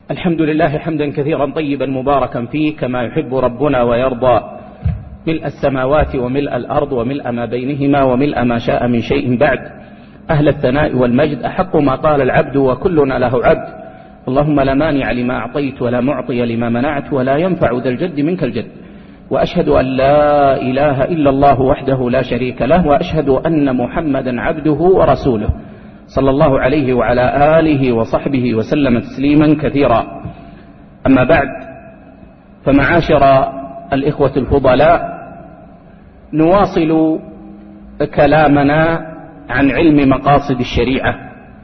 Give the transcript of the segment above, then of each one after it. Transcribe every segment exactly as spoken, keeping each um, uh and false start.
الحمد لله حمدا كثيرا طيبا مباركا فيه كما يحب ربنا ويرضى، ملء السماوات وملء الأرض وملء ما بينهما وملء ما شاء من شيء بعد. أهل الثناء والمجد أحق ما قال العبد وكلنا له عبد. اللهم لا مانع لما أعطيت ولا معطي لما منعت ولا ينفع ذا الجد منك الجد. وأشهد أن لا إله إلا الله وحده لا شريك له، وأشهد أن محمدا عبده ورسوله صلى الله عليه وعلى آله وصحبه وسلم تسليما كثيرا. أما بعد، فمعاشر الإخوة الفضلاء، نواصل كلامنا عن علم مقاصد الشريعة،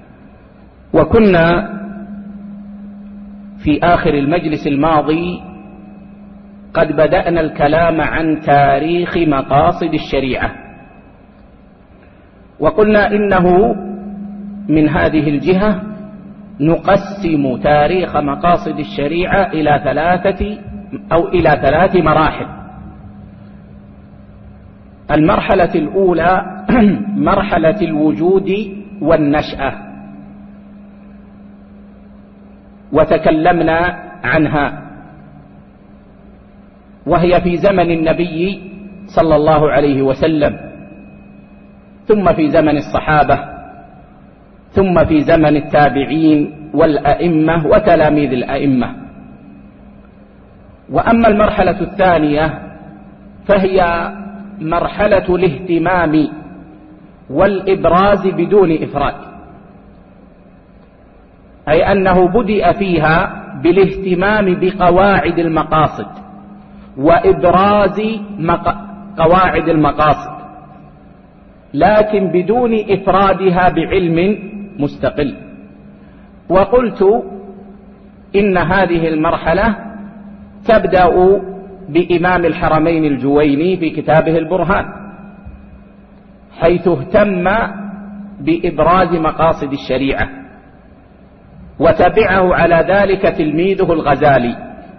وكنا في آخر المجلس الماضي قد بدأنا الكلام عن تاريخ مقاصد الشريعة، وقلنا إنه من هذه الجهة نقسم تاريخ مقاصد الشريعة إلى ثلاثة أو إلى ثلاث مراحل. المرحلة الأولى مرحلة الوجود والنشأة، وتكلمنا عنها، وهي في زمن النبي صلى الله عليه وسلم، ثم في زمن الصحابة، ثم في زمن التابعين والأئمة وتلاميذ الأئمة. وأما المرحلة الثانية فهي مرحلة الاهتمام والإبراز بدون إفراد، أي أنه بدأ فيها بالاهتمام بقواعد المقاصد وإبراز قواعد المقاصد، لكن بدون إفرادها بعلم مستقل. وقلت إن هذه المرحلة تبدأ بإمام الحرمين الجويني في كتابه البرهان، حيث اهتم بإبراز مقاصد الشريعة، وتبعه على ذلك تلميذه الغزالي.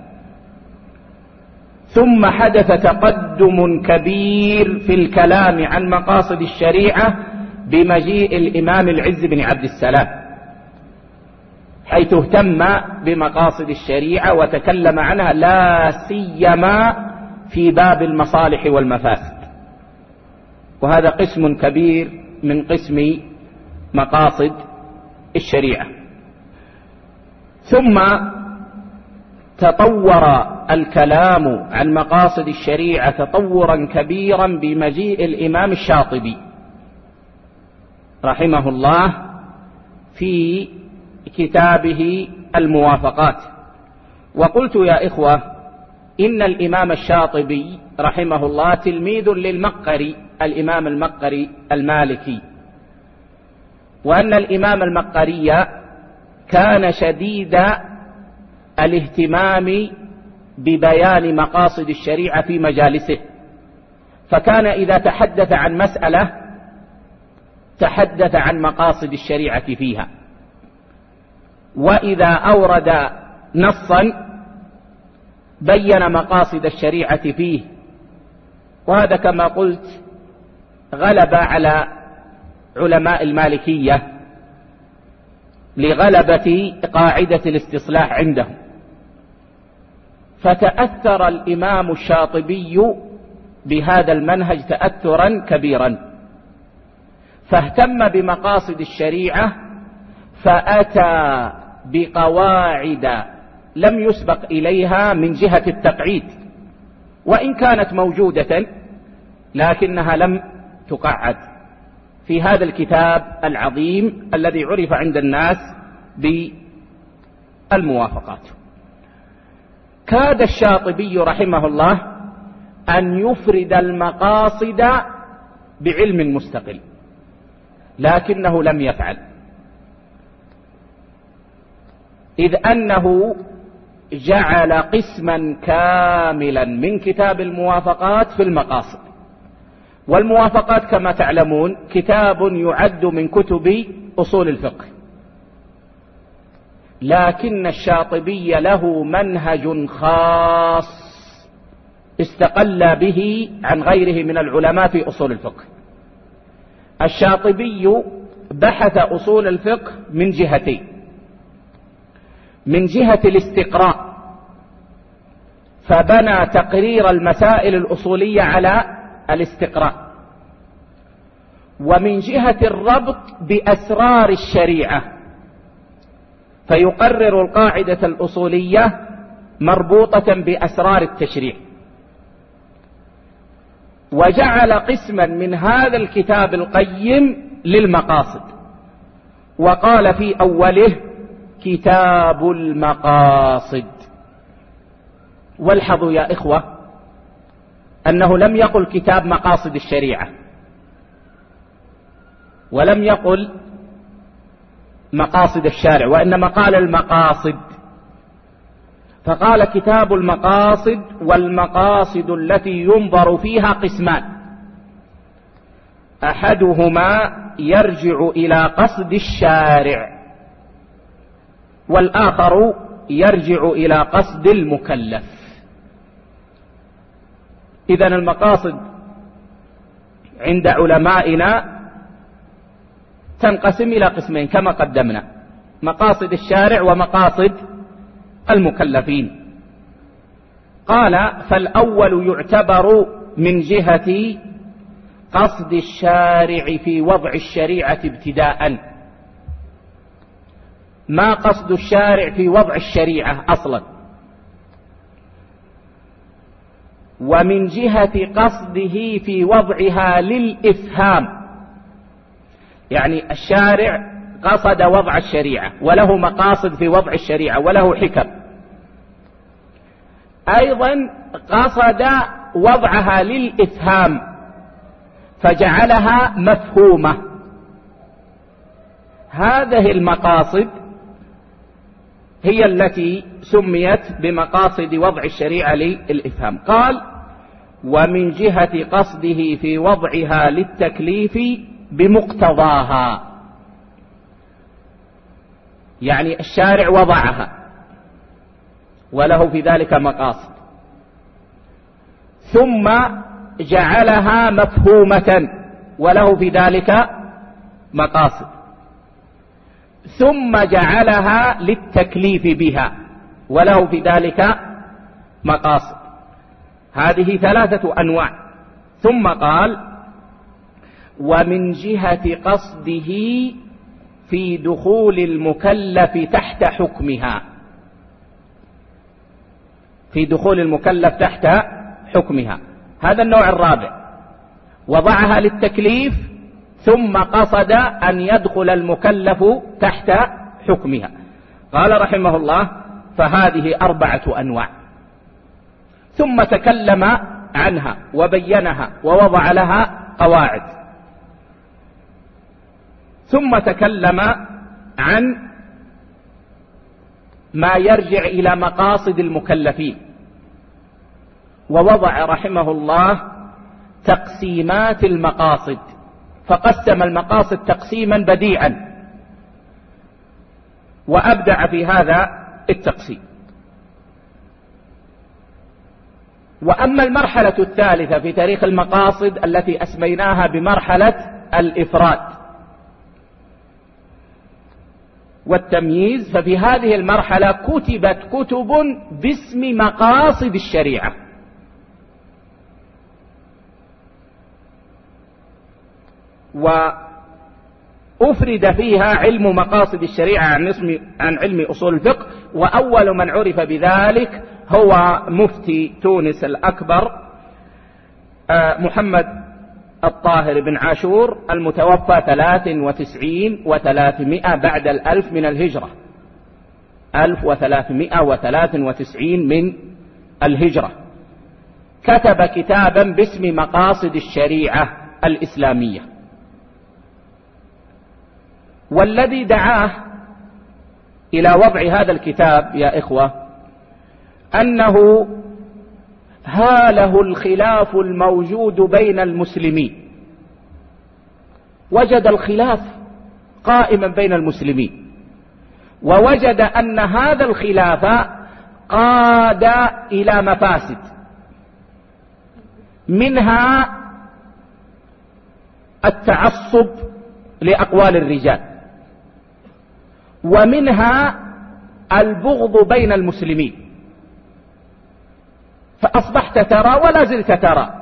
ثم حدث تقدم كبير في الكلام عن مقاصد الشريعة بمجيء الإمام العز بن عبد السلام، حيث اهتم بمقاصد الشريعة وتكلم عنها لا سيما في باب المصالح والمفاسد، وهذا قسم كبير من قسم مقاصد الشريعة. ثم تطور الكلام عن مقاصد الشريعة تطورا كبيرا بمجيء الإمام الشاطبي رحمه الله في كتابه الموافقات. وقلت يا إخوة إن الإمام الشاطبي رحمه الله تلميذ للمقري، الإمام المقري المالكي، وأن الإمام المقري كان شديد الاهتمام ببيان مقاصد الشريعة في مجالسه، فكان إذا تحدث عن مسألة تحدث عن مقاصد الشريعة فيها، وإذا أورد نصا بين مقاصد الشريعة فيه. وهذا كما قلت غلب على علماء المالكية لغلبة قاعدة الاستصلاح عندهم، فتأثر الإمام الشاطبي بهذا المنهج تأثرا كبيرا، فاهتم بمقاصد الشريعة، فأتى بقواعد لم يسبق إليها من جهة التقعيد، وإن كانت موجودة لكنها لم تقعد في هذا الكتاب العظيم الذي عرف عند الناس بالموافقات. كاد الشاطبي رحمه الله أن يفرد المقاصد بعلم مستقل، لكنه لم يفعل، إذ أنه جعل قسما كاملا من كتاب الموافقات في المقاصد. والموافقات كما تعلمون كتاب يعد من كتب أصول الفقه، لكن الشاطبي له منهج خاص استقل به عن غيره من العلماء في أصول الفقه. الشاطبي بحث أصول الفقه من جهتين: من جهة الاستقراء فبنى تقرير المسائل الأصولية على الاستقراء، ومن جهة الربط بأسرار الشريعة فيقرر القاعدة الأصولية مربوطة بأسرار التشريع. وجعل قسما من هذا الكتاب القيم للمقاصد، وقال في أوله كتاب المقاصد. والحظوا يا إخوة أنه لم يقل كتاب مقاصد الشريعة، ولم يقل مقاصد الشارع، وإنما قال المقاصد، فقال كتاب المقاصد. والمقاصد التي ينظر فيها قسمان: أحدهما يرجع إلى قصد الشارع، والآخر يرجع إلى قصد المكلف. إذن المقاصد عند علمائنا تنقسم إلى قسمين كما قدمنا: مقاصد الشارع ومقاصد المكلفين. قال: فالأول يعتبر من جهة قصد الشارع في وضع الشريعة ابتداء. ما قصد الشارع في وضع الشريعة أصلا؟ ومن جهة قصده في وضعها للإفهام، يعني الشارع قصد وضع الشريعة وله مقاصد في وضع الشريعة وله حكم، أيضا قصد وضعها للإفهام فجعلها مفهومة. هذه المقاصد هي التي سميت بمقاصد وضع الشريعة للإفهام. قال: ومن جهة قصده في وضعها للتكليف بمقتضاها، يعني الشارع وضعها وله في ذلك مقاصد، ثم جعلها مفهومة وله في ذلك مقاصد، ثم جعلها للتكليف بها وله في ذلك مقاصد. هذه ثلاثة أنواع. ثم قال: ومن جهة قصده في دخول المكلف تحت حكمها، في دخول المكلف تحت حكمها. هذا النوع الرابع، وضعها للتكليف ثم قصد أن يدخل المكلف تحت حكمها. قال رحمه الله: فهذه أربعة أنواع. ثم تكلم عنها وبينها ووضع لها قواعد. ثم تكلم عن ما يرجع إلى مقاصد المكلفين، ووضع رحمه الله تقسيمات المقاصد، فقسم المقاصد تقسيما بديعا وأبدع في هذا التقسيم. وأما المرحلة الثالثة في تاريخ المقاصد التي أسميناها بمرحلة الإفراد والتمييز، ففي هذه المرحلة كتبت كتب باسم مقاصد الشريعة، وأفرد فيها علم مقاصد الشريعة عن اسم عن علم أصول الفقه. وأول من عرف بذلك هو مفتي تونس الأكبر محمد الطاهر بن عاشور، المتوفى ثلاث وتسعين وثلاثمائة بعد الألف من الهجرة، ألف وثلاثمائة وثلاث وتسعين من الهجرة. كتب كتابا باسم مقاصد الشريعة الإسلامية. والذي دعاه إلى وضع هذا الكتاب يا إخوة أنه هاله الخلاف الموجود بين المسلمين، وجد الخلاف قائما بين المسلمين، ووجد أن هذا الخلاف قاد إلى مفاسد، منها التعصب لأقوال الرجال، ومنها البغض بين المسلمين، فأصبحت ترى ولا زلت ترى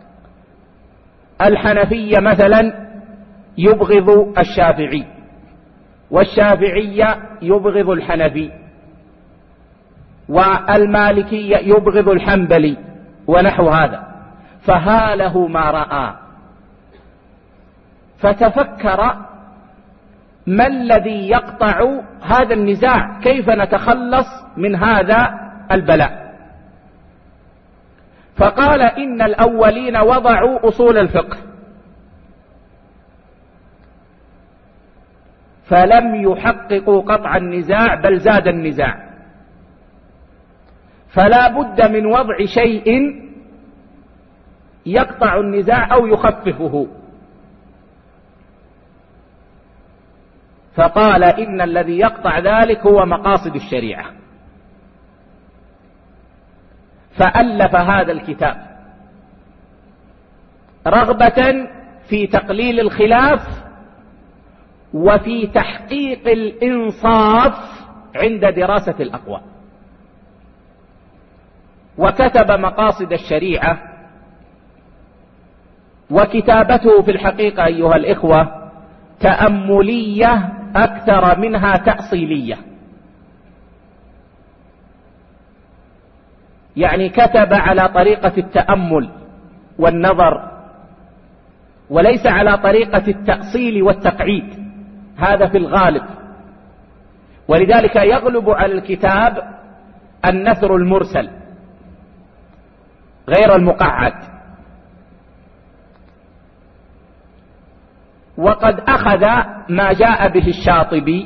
الحنفية مثلا يبغض الشافعي، والشافعية يبغض الحنفي، والمالكية يبغض الحنبلي ونحو هذا، فهاله ما رأى، فتفكر ما الذي يقطع هذا النزاع، كيف نتخلص من هذا البلاء. فقال إن الأولين وضعوا أصول الفقه فلم يحققوا قطع النزاع بل زاد النزاع، فلا بد من وضع شيء يقطع النزاع أو يخففه. فقال إن الذي يقطع ذلك هو مقاصد الشريعة، فألف هذا الكتاب رغبة في تقليل الخلاف وفي تحقيق الإنصاف عند دراسة الأقوال. وكتب مقاصد الشريعة، وكتابته في الحقيقة أيها الإخوة تأملية أكثر منها تأصيلية، يعني كتب على طريقة التأمل والنظر وليس على طريقة التأصيل والتقعيد، هذا في الغالب. ولذلك يغلب على الكتاب النثر المرسل غير المقعد. وقد أخذ ما جاء به الشاطبي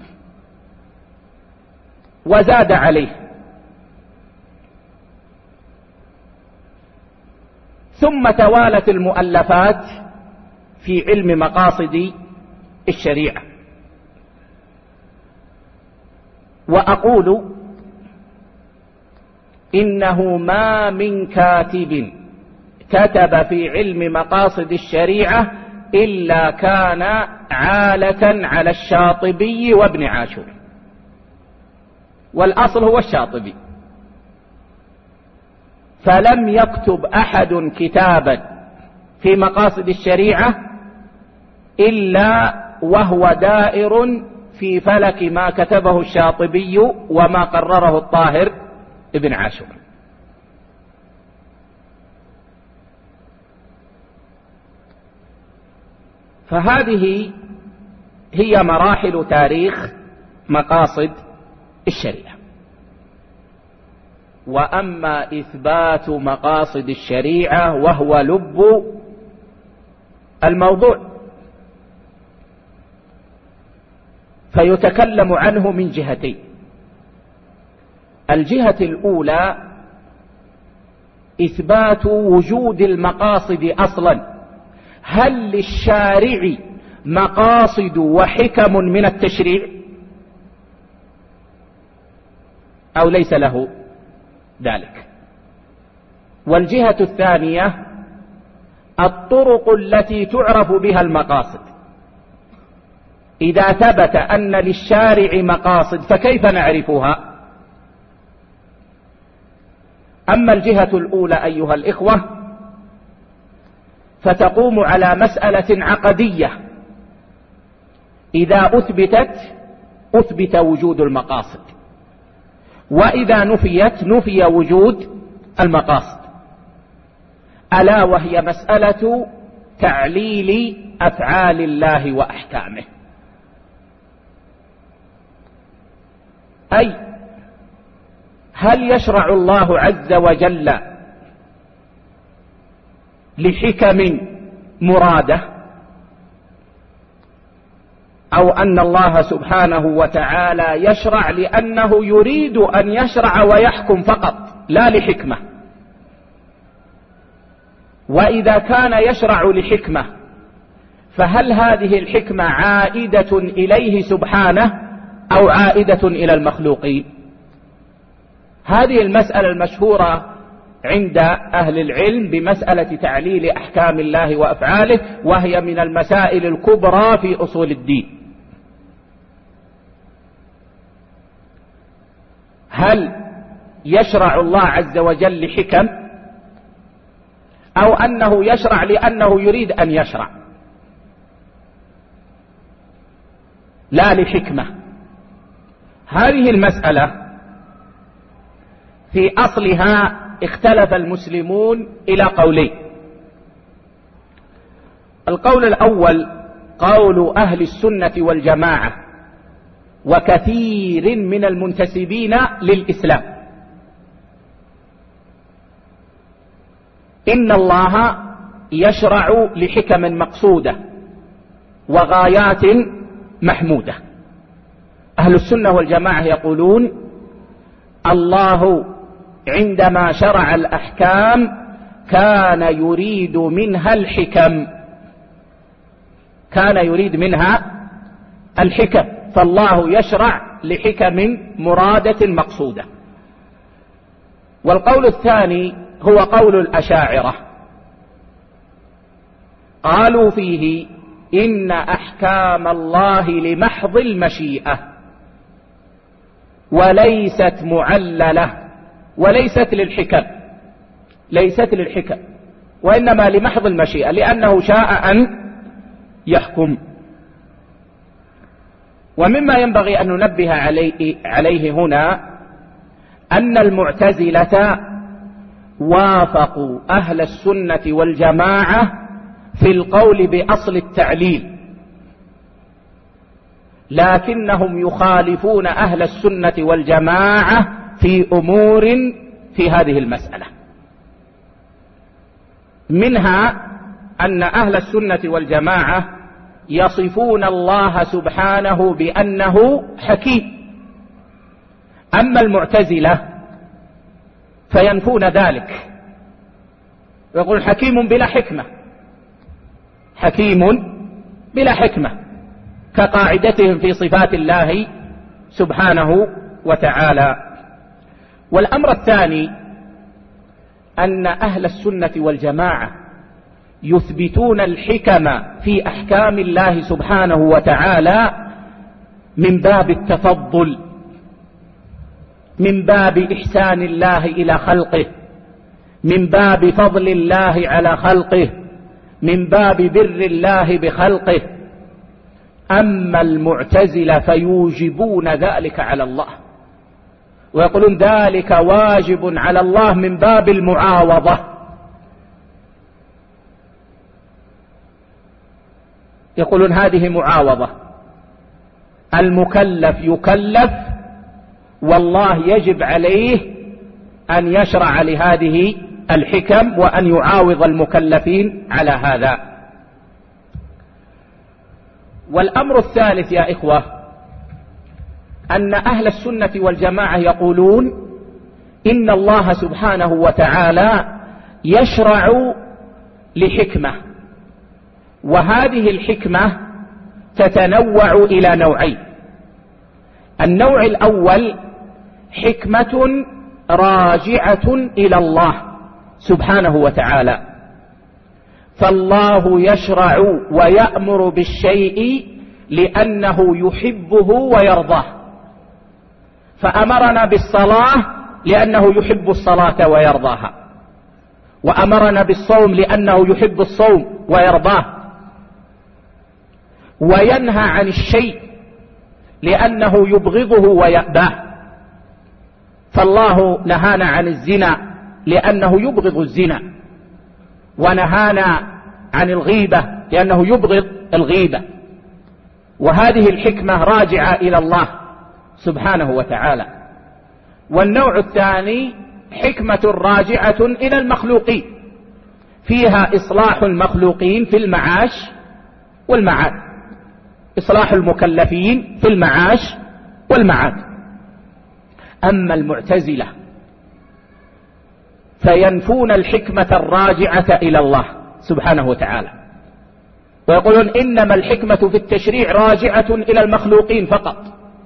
وزاد عليه، ثم توالت المؤلفات في علم مقاصد الشريعة. وأقول إنه ما من كاتب كتب في علم مقاصد الشريعة إلا كان عالة على الشاطبي وابن عاشور، والأصل هو الشاطبي، فلم يكتب أحد كتابا في مقاصد الشريعة إلا وهو دائر في فلك ما كتبه الشاطبي وما قرره الطاهر ابن عاشور. فهذه هي مراحل تاريخ مقاصد الشريعة. وأما إثبات مقاصد الشريعة وهو لب الموضوع فيتكلم عنه من جهتين. الجهة الأولى إثبات وجود المقاصد أصلا، هل للشارع مقاصد وحكم من التشريع أو ليس له ذلك؟ والجهة الثانية الطرق التي تعرف بها المقاصد، إذا ثبت أن للشارع مقاصد فكيف نعرفها؟ أما الجهة الأولى أيها الإخوة فتقوم على مسألة عقدية، إذا أثبتت أثبت وجود المقاصد، وإذا نفيت نفي وجود المقاصد، ألا وهي مسألة تعليل أفعال الله وأحكامه. أي هل يشرع الله عز وجل لحكم مرادة، أو أن الله سبحانه وتعالى يشرع لأنه يريد أن يشرع ويحكم فقط لا لحكمة؟ وإذا كان يشرع لحكمة فهل هذه الحكمة عائدة إليه سبحانه أو عائدة إلى المخلوقين؟ هذه المسألة المشهورة عند أهل العلم بمسألة تعليل أحكام الله وأفعاله، وهي من المسائل الكبرى في أصول الدين. هل يشرع الله عز وجل لحكم، أو أنه يشرع لأنه يريد أن يشرع لا لحكمة؟ هذه المسألة في أصلها اختلف المسلمون إلى قولين. القول الأول قول أهل السنة والجماعة وكثير من المنتسبين للإسلام، إن الله يشرع لحكم مقصودة وغايات محمودة. أهل السنة والجماعة يقولون الله عندما شرع الأحكام كان يريد منها الحكم، كان يريد منها الحكم، فالله يشرع لحكم مرادة مقصودة. والقول الثاني هو قول الأشاعرة، قالوا فيه إن أحكام الله لمحض المشيئة وليست معللة، وليست للحكم، ليست للحكم، وإنما لمحض المشيئة، لأنه شاء أن يحكم. ومما ينبغي أن ننبه عليه, عليه هنا أن المعتزلة وافقوا أهل السنة والجماعة في القول بأصل التعليل، لكنهم يخالفون أهل السنة والجماعة في أمور في هذه المسألة. منها أن أهل السنة والجماعة يصفون الله سبحانه بأنه حكيم، أما المعتزلة فينفون ذلك ويقول حكيم بلا حكمة، حكيم بلا حكمة، كقاعدتهم في صفات الله سبحانه وتعالى. والأمر الثاني أن أهل السنة والجماعة يثبتون الحكم في أحكام الله سبحانه وتعالى من باب التفضل، من باب إحسان الله إلى خلقه، من باب فضل الله على خلقه، من باب بر الله بخلقه. أما المعتزلة فيوجبون ذلك على الله، ويقولون ذلك واجب على الله من باب المعاوضة، يقولون هذه معاوضة، المكلف يكلف والله يجب عليه أن يشرع لهذه الحكم وأن يعاوض المكلفين على هذا. والأمر الثالث يا إخوة أن أهل السنة والجماعة يقولون إن الله سبحانه وتعالى يشرع لحكمة، وهذه الحكمة تتنوع إلى نوعين. النوع الأول حكمة راجعة إلى الله سبحانه وتعالى، فالله يشرع ويأمر بالشيء لأنه يحبه ويرضاه، فأمرنا بالصلاة لأنه يحب الصلاة ويرضاها، وأمرنا بالصوم لأنه يحب الصوم ويرضاه، وينهى عن الشيء لأنه يبغضه ويأباه، فالله نهانا عن الزنا لأنه يبغض الزنا، ونهانا عن الغيبة لأنه يبغض الغيبة. وهذه الحكمة راجعة إلى الله سبحانه وتعالى. والنوع الثاني حكمة راجعة إلى المخلوقين، فيها إصلاح المخلوقين في المعاش والمعاد، إصلاح المكلفين في المعاش والمعاد. أما المعتزلة فينفون الحكمة الراجعة إلى الله سبحانه وتعالى، ويقولون إنما الحكمة في التشريع راجعة إلى المخلوقين فقط،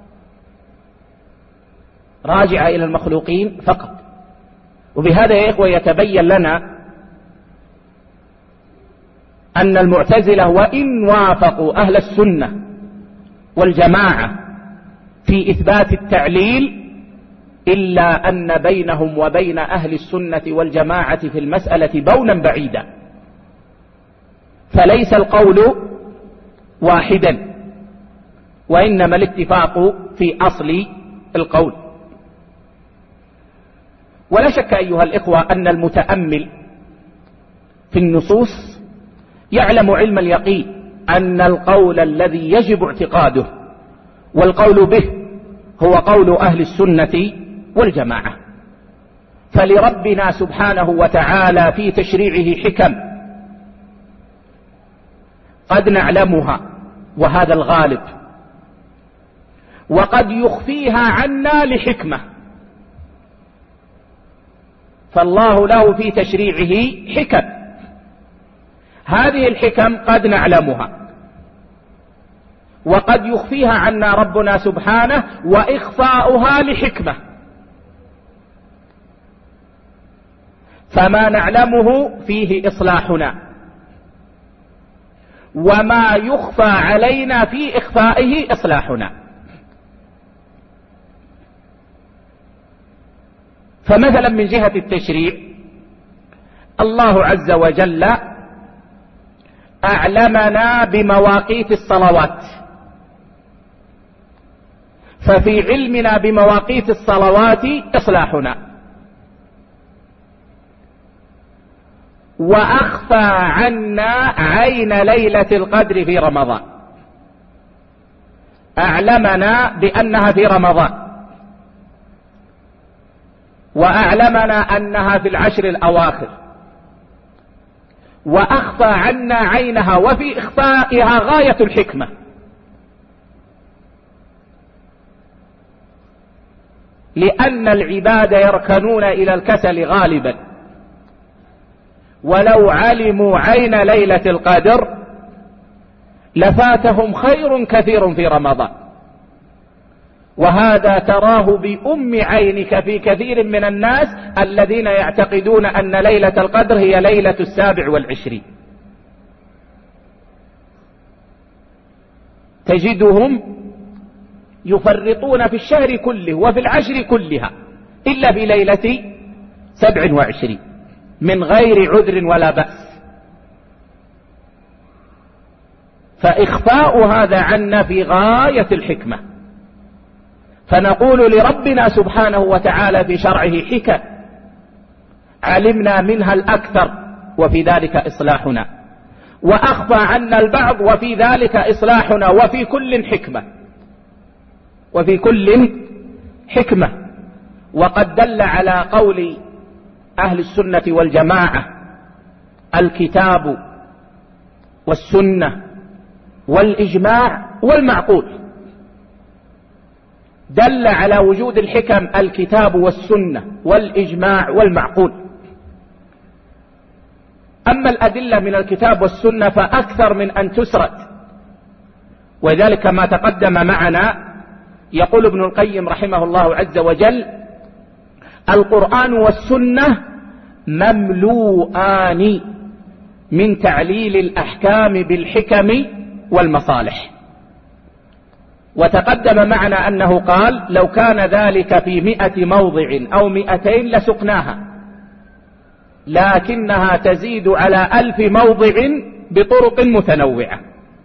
راجعة إلى المخلوقين فقط. وبهذا يا إخوة يتبين لنا أن المعتزلة وإن وافقوا أهل السنة والجماعة في إثبات التعليل، إلا أن بينهم وبين أهل السنة والجماعة في المسألة بونا بعيدا، فليس القول واحدا، وإنما الاتفاق في أصل القول. ولا شك أيها الإخوة أن المتأمل في النصوص يعلم علم اليقين أن القول الذي يجب اعتقاده والقول به هو قول أهل السنة والجماعة. فلربنا سبحانه وتعالى في تشريعه حكم قد نعلمها وهذا الغالب، وقد يخفيها عنا لحكمة، فالله له في تشريعه حكم، هذه الحكم قد نعلمها وقد يخفيها عنا ربنا سبحانه، وإخفاؤها لحكمة، فما نعلمه فيه إصلاحنا، وما يخفى علينا في إخفائه إصلاحنا. فمثلا من جهة التشريع الله عز وجل أعلمنا بمواقيت الصلوات، ففي علمنا بمواقيت الصلوات إصلاحنا، وأخفى عنا عين ليلة القدر في رمضان، أعلمنا بأنها في رمضان، وأعلمنا أنها في العشر الأواخر، وأخفى عنا عينها، وفي إخفائها غاية الحكمة. لأن العباد يركنون إلى الكسل غالبا، ولو علموا عين ليلة القدر لفاتهم خير كثير في رمضان، وهذا تراه بأم عينك في كثير من الناس الذين يعتقدون أن ليلة القدر هي ليلة السابع والعشرين، تجدهم يفرطون في الشهر كله وفي العشر كلها إلا في ليلة سبع وعشرين من غير عذر ولا بأس. فإخفاء هذا عنا في غاية الحكمة، فنقول لربنا سبحانه وتعالى في شرعه حكم علمنا منها الأكثر وفي ذلك إصلاحنا، وأخفى عنا البعض وفي ذلك إصلاحنا، وفي كل حكمة وفي كل حكمة. وقد دل على قول أهل السنة والجماعة الكتاب والسنة والإجماع والمعقول، دل على وجود الحكم الكتاب والسنة والإجماع والمعقول. أما الأدلة من الكتاب والسنة فأكثر من أن تسرد، وذلك ما تقدم معنا. يقول ابن القيم رحمه الله عز وجل: القرآن والسنة مملوءان من تعليل الأحكام بالحكم والمصالح. وتقدم معنا أنه قال: لو كان ذلك في مئة موضع أو مئتين لسقناها، لكنها تزيد على ألف موضع بطرق متنوعة.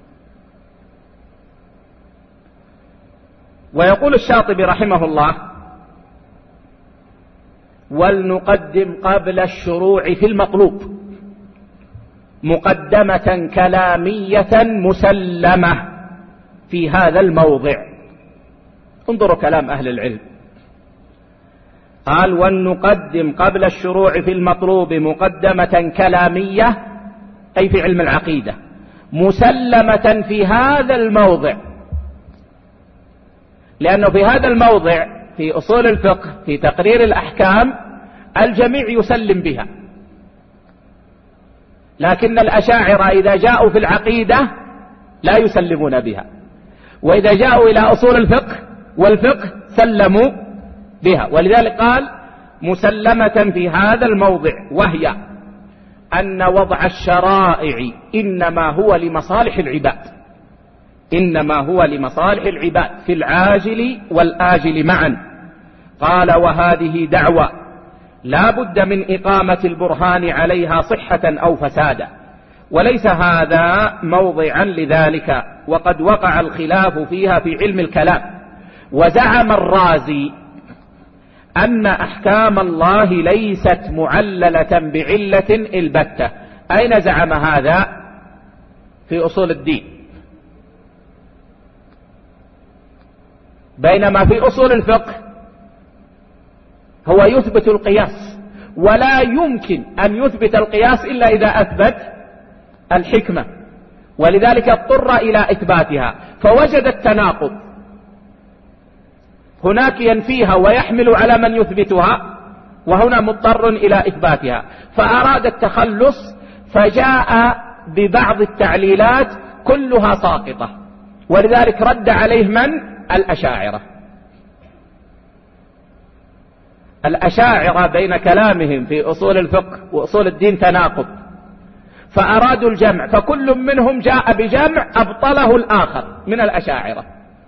ويقول الشاطبي رحمه الله: ولنقدم قبل الشروع في المطلوب مقدمة كلامية مسلمة في هذا الموضع. انظروا كلام أهل العلم، قال: ولنقدم قبل الشروع في المطلوب مقدمة كلامية، أي في علم العقيدة، مسلمة في هذا الموضع، لأنه في هذا الموضع في أصول الفقه في تقرير الأحكام الجميع يسلم بها، لكن الأشاعرة إذا جاءوا في العقيدة لا يسلمون بها، وإذا جاءوا إلى أصول الفقه والفقه سلموا بها. ولذلك قال: مسلمة في هذا الموضع، وهي أن وضع الشرائع إنما هو لمصالح العباد، إنما هو لمصالح العباد في العاجل والآجل معا، قال: وهذه دعوة لا بد من إقامة البرهان عليها صحة أو فسادا، وليس هذا موضعا لذلك، وقد وقع الخلاف فيها في علم الكلام. وزعم الرازي أن أحكام الله ليست معللة بعلة البتة. أين زعم هذا؟ في أصول الدين، بينما في أصول الفقه هو يثبت القياس، ولا يمكن أن يثبت القياس إلا إذا أثبت الحكمة، ولذلك اضطر إلى إثباتها، فوجد التناقض، هناك ينفيها ويحمل على من يثبتها، وهنا مضطر إلى إثباتها، فأراد التخلص فجاء ببعض التعليلات كلها ساقطة، ولذلك رد عليه من؟ الأشاعرة. الأشاعرة بين كلامهم في أصول الفقه وأصول الدين تناقض، فأرادوا الجمع، فكل منهم جاء بجمع أبطله الآخر من الأشاعرة.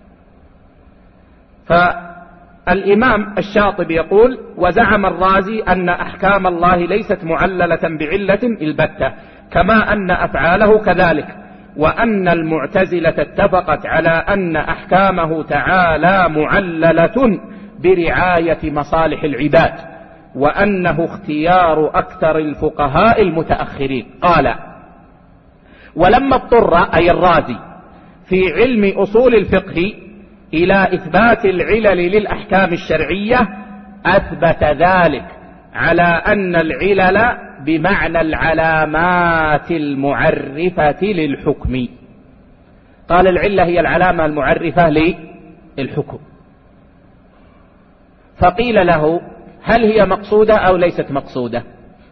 فالإمام الشاطبي يقول: وزعم الرازي أن أحكام الله ليست معللة بعلة البتة، كما أن أفعاله كذلك، وأن المعتزلة اتفقت على أن أحكامه تعالى معللة برعاية مصالح العباد، وأنه اختيار أكثر الفقهاء المتأخرين. قال: ولما اضطر أي الرازي في علم أصول الفقه إلى إثبات العلل للأحكام الشرعية، أثبت ذلك على أن العلل بمعنى العلامات المعرفة للحكم. قال: العلة هي العلامة المعرفة للحكم. فقيل له: هل هي مقصودة أو ليست مقصودة؟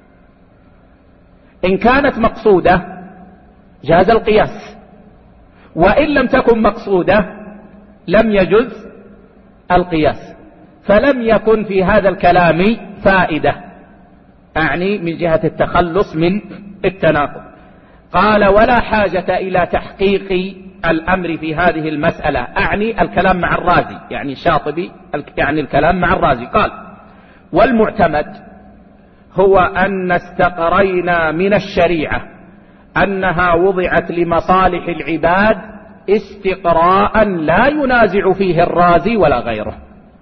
إن كانت مقصودة جاز القياس، وإن لم تكن مقصودة لم يجز القياس، فلم يكن في هذا الكلام فائدة، أعني من جهة التخلص من التناقض. قال: ولا حاجة إلى تحقيق الأمر في هذه المسألة، أعني الكلام مع الرازي، يعني الشاطبي يعني الكلام مع الرازي. قال: والمعتمد هو أن استقرينا من الشريعة أنها وضعت لمصالح العباد استقراء لا ينازع فيه الرازي ولا غيره،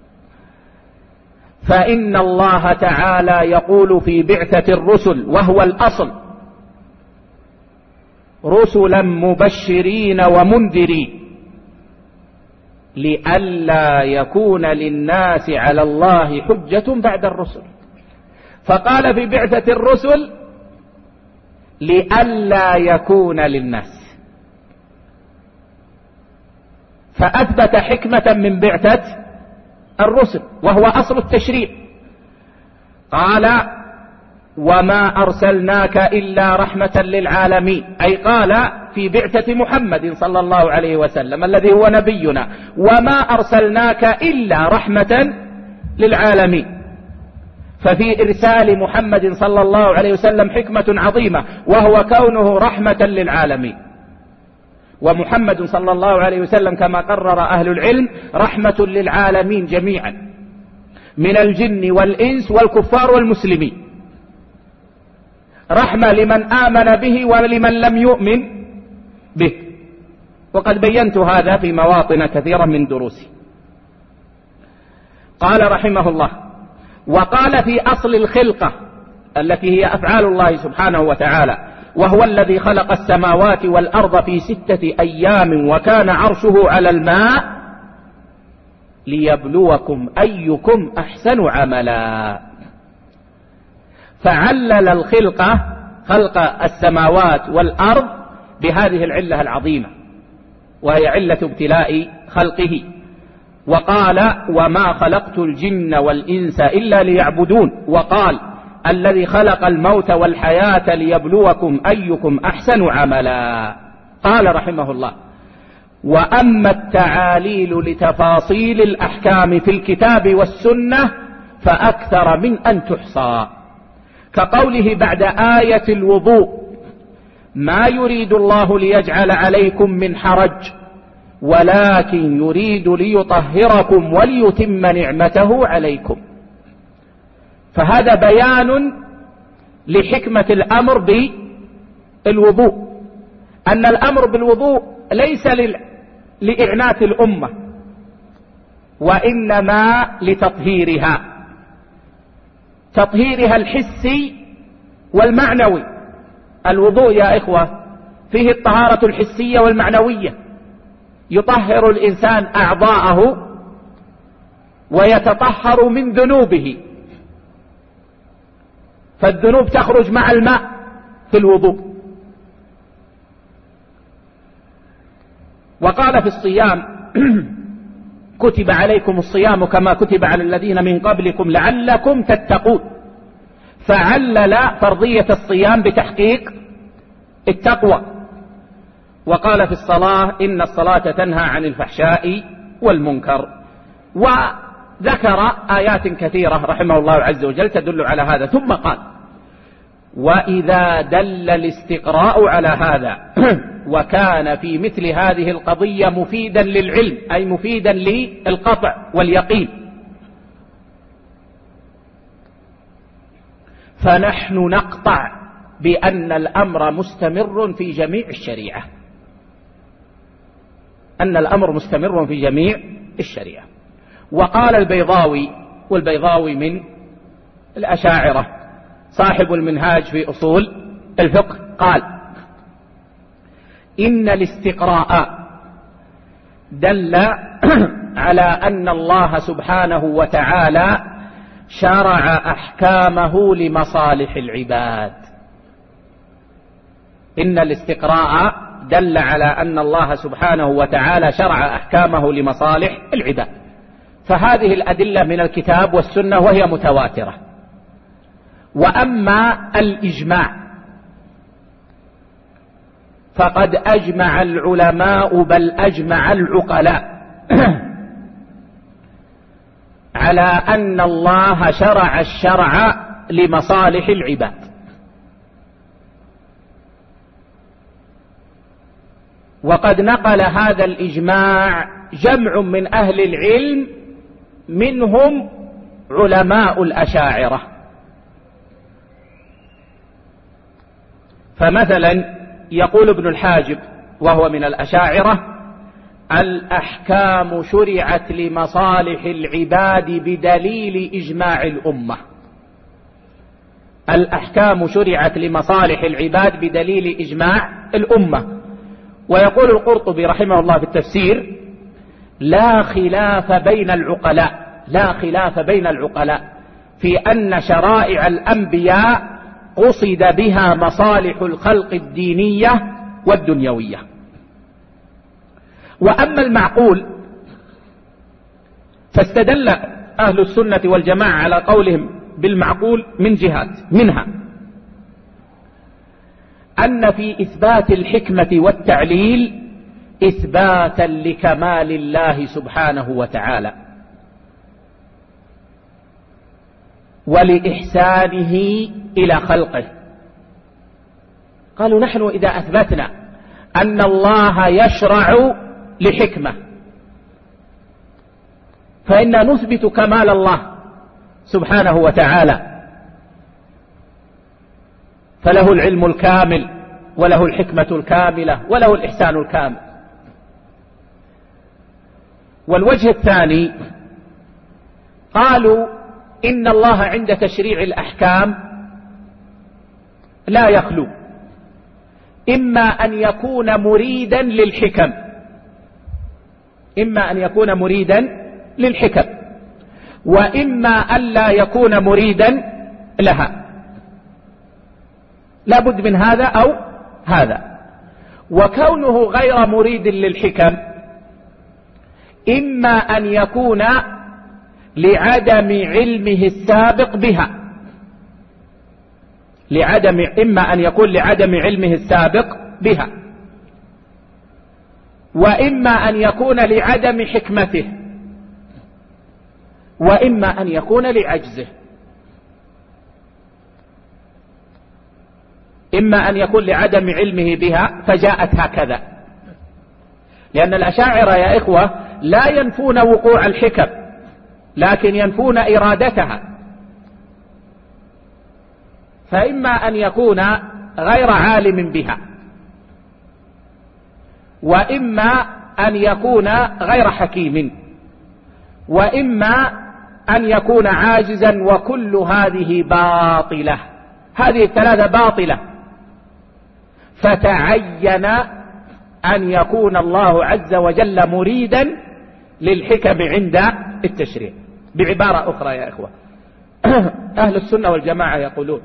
فإن الله تعالى يقول في بعثة الرسل، وهو الأصل: رسلا مبشرين ومنذرين لئلا يكون للناس على الله حجة بعد الرسل. فقال في بعثة الرسل: لئلا يكون للناس، فأثبت حكمة من بعثة الرسل، وهو أصل التشريع. قال: وما أرسلناك إلا رحمة للعالمين، أي قال في بعثة محمد صلى الله عليه وسلم الذي هو نبينا: وما أرسلناك إلا رحمة للعالمين. ففي إرسال محمد صلى الله عليه وسلم حكمة عظيمة، وهو كونه رحمة للعالمين. ومحمد صلى الله عليه وسلم كما قرر أهل العلم رحمة للعالمين جميعا، من الجن والإنس والكفار والمسلمين، رحمة لمن آمن به ولمن لم يؤمن به، وقد بينت هذا في مواطن كثيرة من دروسي. قال رحمه الله: وقال في أصل الخلقة التي هي أفعال الله سبحانه وتعالى: وهو الذي خلق السماوات والأرض في ستة أيام وكان عرشه على الماء ليبلوكم أيكم أحسن عملا. فعلل الخلقة، خلق السماوات والأرض، بهذه العلة العظيمة، وهي علة ابتلاء خلقه. وقال: وما خلقت الجن والإنس إلا ليعبدون. وقال: الذي خلق الموت والحياة ليبلوكم أيكم أحسن عملا. قال رحمه الله: وأما التعاليل لتفاصيل الأحكام في الكتاب والسنة فأكثر من أن تحصى، كقوله بعد آية الوضوء: ما يريد الله ليجعل عليكم من حرج ولكن يريد ليطهركم وليتم نعمته عليكم. فهذا بيان لحكمة الأمر بالوضوء، أن الأمر بالوضوء ليس لإعنات الأمة، وإنما لتطهيرها، تطهيرها الحسي والمعنوي. الوضوء يا إخوة فيه الطهارة الحسية والمعنوية، يطهر الإنسان أعضاءه ويتطهر من ذنوبه، فالذنوب تخرج مع الماء في الوضوء. وقال في الصيام كتب عليكم الصيام كما كتب على الذين من قبلكم لعلكم تتقون، فعلل فرضية الصيام بتحقيق التقوى. وقال في الصلاة إن الصلاة تنهى عن الفحشاء والمنكر، وذكر آيات كثيرة رحمه الله عز وجل تدل على هذا. ثم قال وإذا دل الاستقراء على هذا وكان في مثل هذه القضية مفيدا للعلم، أي مفيدا للقطع واليقين، فنحن نقطع بأن الأمر مستمر في جميع الشريعة، أن الأمر مستمر في جميع الشريعة. وقال البيضاوي، والبيضاوي من الأشاعرة صاحب المنهاج في أصول الفقه، قال إن الاستقراء دل على أن الله سبحانه وتعالى شرع أحكامه لمصالح العباد. إن الاستقراء دل على أن الله سبحانه وتعالى شرع أحكامه لمصالح العباد، فهذه الأدلة من الكتاب والسنة وهي متواترة. وأما الإجماع فقد أجمع العلماء بل أجمع العقلاء على أن الله شرع الشرع لمصالح العباد، وقد نقل هذا الإجماع جمع من أهل العلم منهم علماء الأشاعرة. فمثلا يقول ابن الحاجب وهو من الأشاعرة الأحكام شرعت لمصالح العباد بدليل إجماع الأمة. الأحكام شرعت لمصالح العباد بدليل إجماع الأمة. ويقول القرطبي رحمه الله في التفسير لا خلاف بين العقلاء لا خلاف بين العقلاء في أن شرائع الأنبياء قصد بها مصالح الخلق الدينية والدنيوية. وأما المعقول فاستدل أهل السنة والجماعة على قولهم بالمعقول من جهات، منها أن في إثبات الحكمة والتعليل إثباتا لكمال الله سبحانه وتعالى ولإحسانه إلى خلقه. قالوا نحن إذا أثبتنا أن الله يشرع لحكمة فإننا نثبت كمال الله سبحانه وتعالى، فله العلم الكامل وله الحكمة الكاملة وله الإحسان الكامل. والوجه الثاني قالوا إن الله عند تشريع الأحكام لا يخلو إما أن يكون مريدا للحكم إما أن يكون مريدا للحكم وإما أن لا يكون مريدا لها، لا بد من هذا أو هذا. وكونه غير مريد للحكم إما أن يكون لعدم علمه السابق بها لعدم إما أن يكون لعدم علمه السابق بها وإما أن يكون لعدم حكمته وإما أن يكون لعجزه. إما أن يكون لعدم علمه بها فجاءت هكذا، لأن الأشاعرة يا إخوة لا ينفون وقوع الحكم، لكن ينفون إرادتها. فإما أن يكون غير عالم بها، وإما أن يكون غير حكيم، وإما أن يكون عاجزا، وكل هذه باطلة. هذه الثلاثة باطلة. فتعين أن يكون الله عز وجل مريدا للحكم عند التشريع. بعبارة أخرى يا إخوة، أهل السنة والجماعة يقولون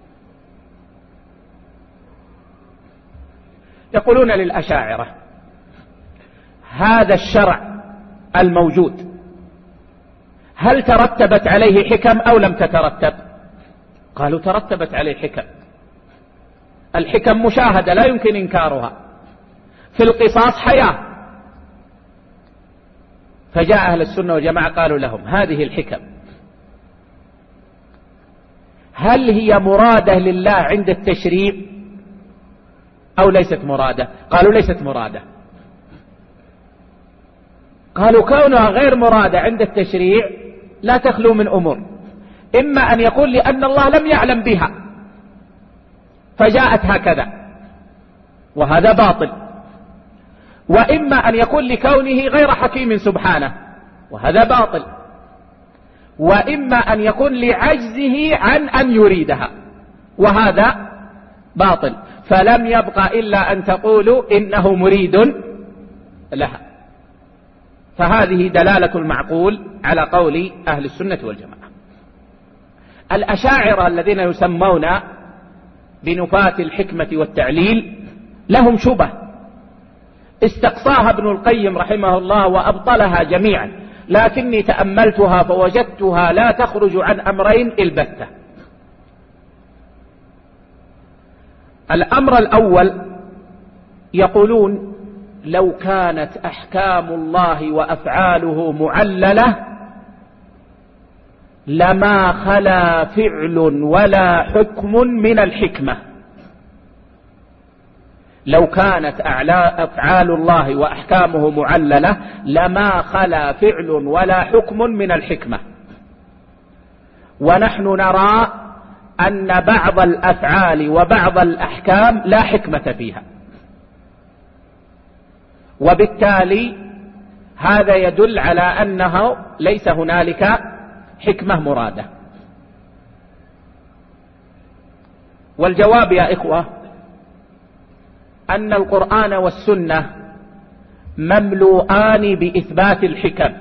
يقولون للأشاعرة: هذا الشرع الموجود هل ترتبت عليه حكم أو لم تترتب؟ قالوا ترتبت عليه حكم. الحكم مشاهدة لا يمكن إنكارها. في القصاص حياة. فجاء أهل السنة والجماعة قالوا لهم: هذه الحكم هل هي مرادة لله عند التشريع أو ليست مرادة؟ قالوا ليست مرادة. قالوا كونها غير مرادة عند التشريع لا تخلو من أمور: إما أن يقول لأن الله لم يعلم بها فجاءت هكذا وهذا باطل، وإما أن يكون لكونه غير حكيم سبحانه وهذا باطل، وإما أن يكون لعجزه عن أن يريدها وهذا باطل. فلم يبقى إلا أن تقولوا إنه مريد لها. فهذه دلالة المعقول على قول أهل السنة والجماعة. الأشاعرة الذين يسمون بنفاة الحكمة والتعليل لهم شبه استقصاها ابن القيم رحمه الله وأبطلها جميعا، لكني تأملتها فوجدتها لا تخرج عن أمرين البتة. الأمر الأول، يقولون: لو كانت أحكام الله وأفعاله معللة لما خلا فعل ولا حكم من الحكمة. لو كانت أفعال الله وأحكامه معللة لما خلا فعل ولا حكم من الحكمة. ونحن نرى أن بعض الأفعال وبعض الأحكام لا حكمة فيها، وبالتالي هذا يدل على أنه ليس هنالك حكمة مرادة. والجواب يا إخوة أن القرآن والسنة مملوءان بإثبات الحكم،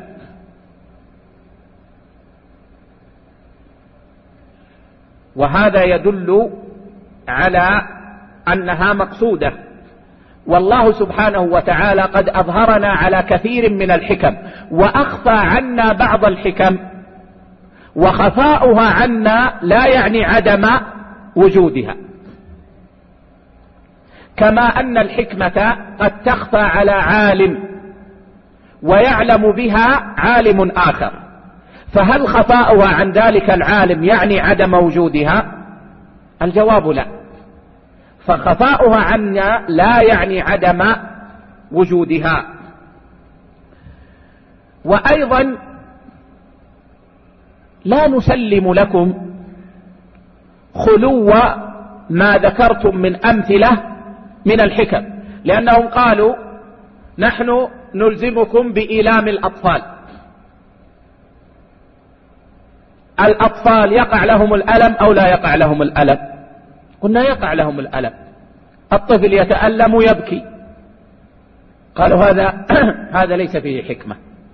وهذا يدل على أنها مقصودة. والله سبحانه وتعالى قد أظهرنا على كثير من الحكم وأخفى عنا بعض الحكم، وخفاؤها عنا لا يعني عدم وجودها. كما أن الحكمة قد تخفى على عالم ويعلم بها عالم آخر، فهل خفاؤها عن ذلك العالم يعني عدم وجودها؟ الجواب لا. فخفاؤها عنا لا يعني عدم وجودها. وأيضا لا نسلم لكم خلو ما ذكرتم من أمثلة من الحكم، لأنهم قالوا: نحن نلزمكم بإيلام الأطفال. الأطفال يقع لهم الألم أو لا يقع لهم الألم؟ قلنا يقع لهم الألم. الطفل يتألم ويبكي. قالوا هذا هذا ليس فيه حكمة.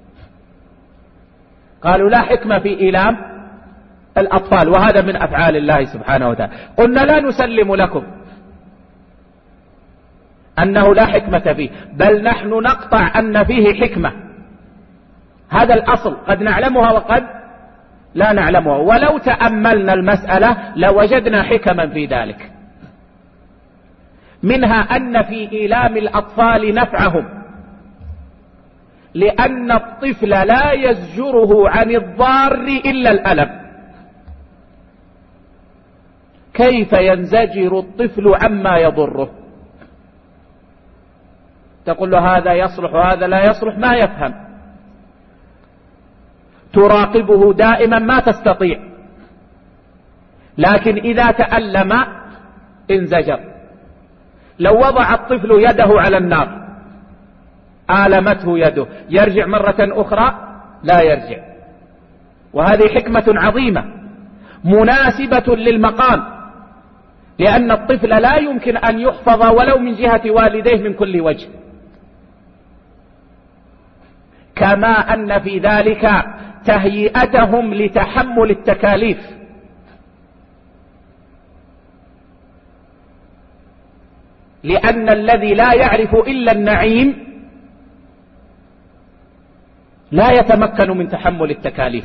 قالوا لا حكمة في إيلام الأطفال، وهذا من أفعال الله سبحانه وتعالى. قلنا لا نسلم لكم أنه لا حكمة فيه، بل نحن نقطع أن فيه حكمة. هذا الأصل قد نعلمها وقد لا نعلمها، ولو تأملنا المسألة لوجدنا حكما في ذلك. منها أن في إيلام الأطفال نفعهم، لأن الطفل لا يزجره عن الضار إلا الألم. كيف ينزجر الطفل عما يضره؟ تقول له هذا يصلح وهذا لا يصلح، ما يفهم. تراقبه دائما ما تستطيع، لكن إذا تألم انزجر. لو وضع الطفل يده على النار آلمته يده، يرجع مرة أخرى؟ لا يرجع. وهذه حكمة عظيمة مناسبة للمقام، لأن الطفل لا يمكن أن يحفظ ولو من جهة والديه من كل وجه، كما أن في ذلك تهيئتهم لتحمل التكاليف. لأن الذي لا يعرف إلا النعيم لا يتمكن من تحمل التكاليف.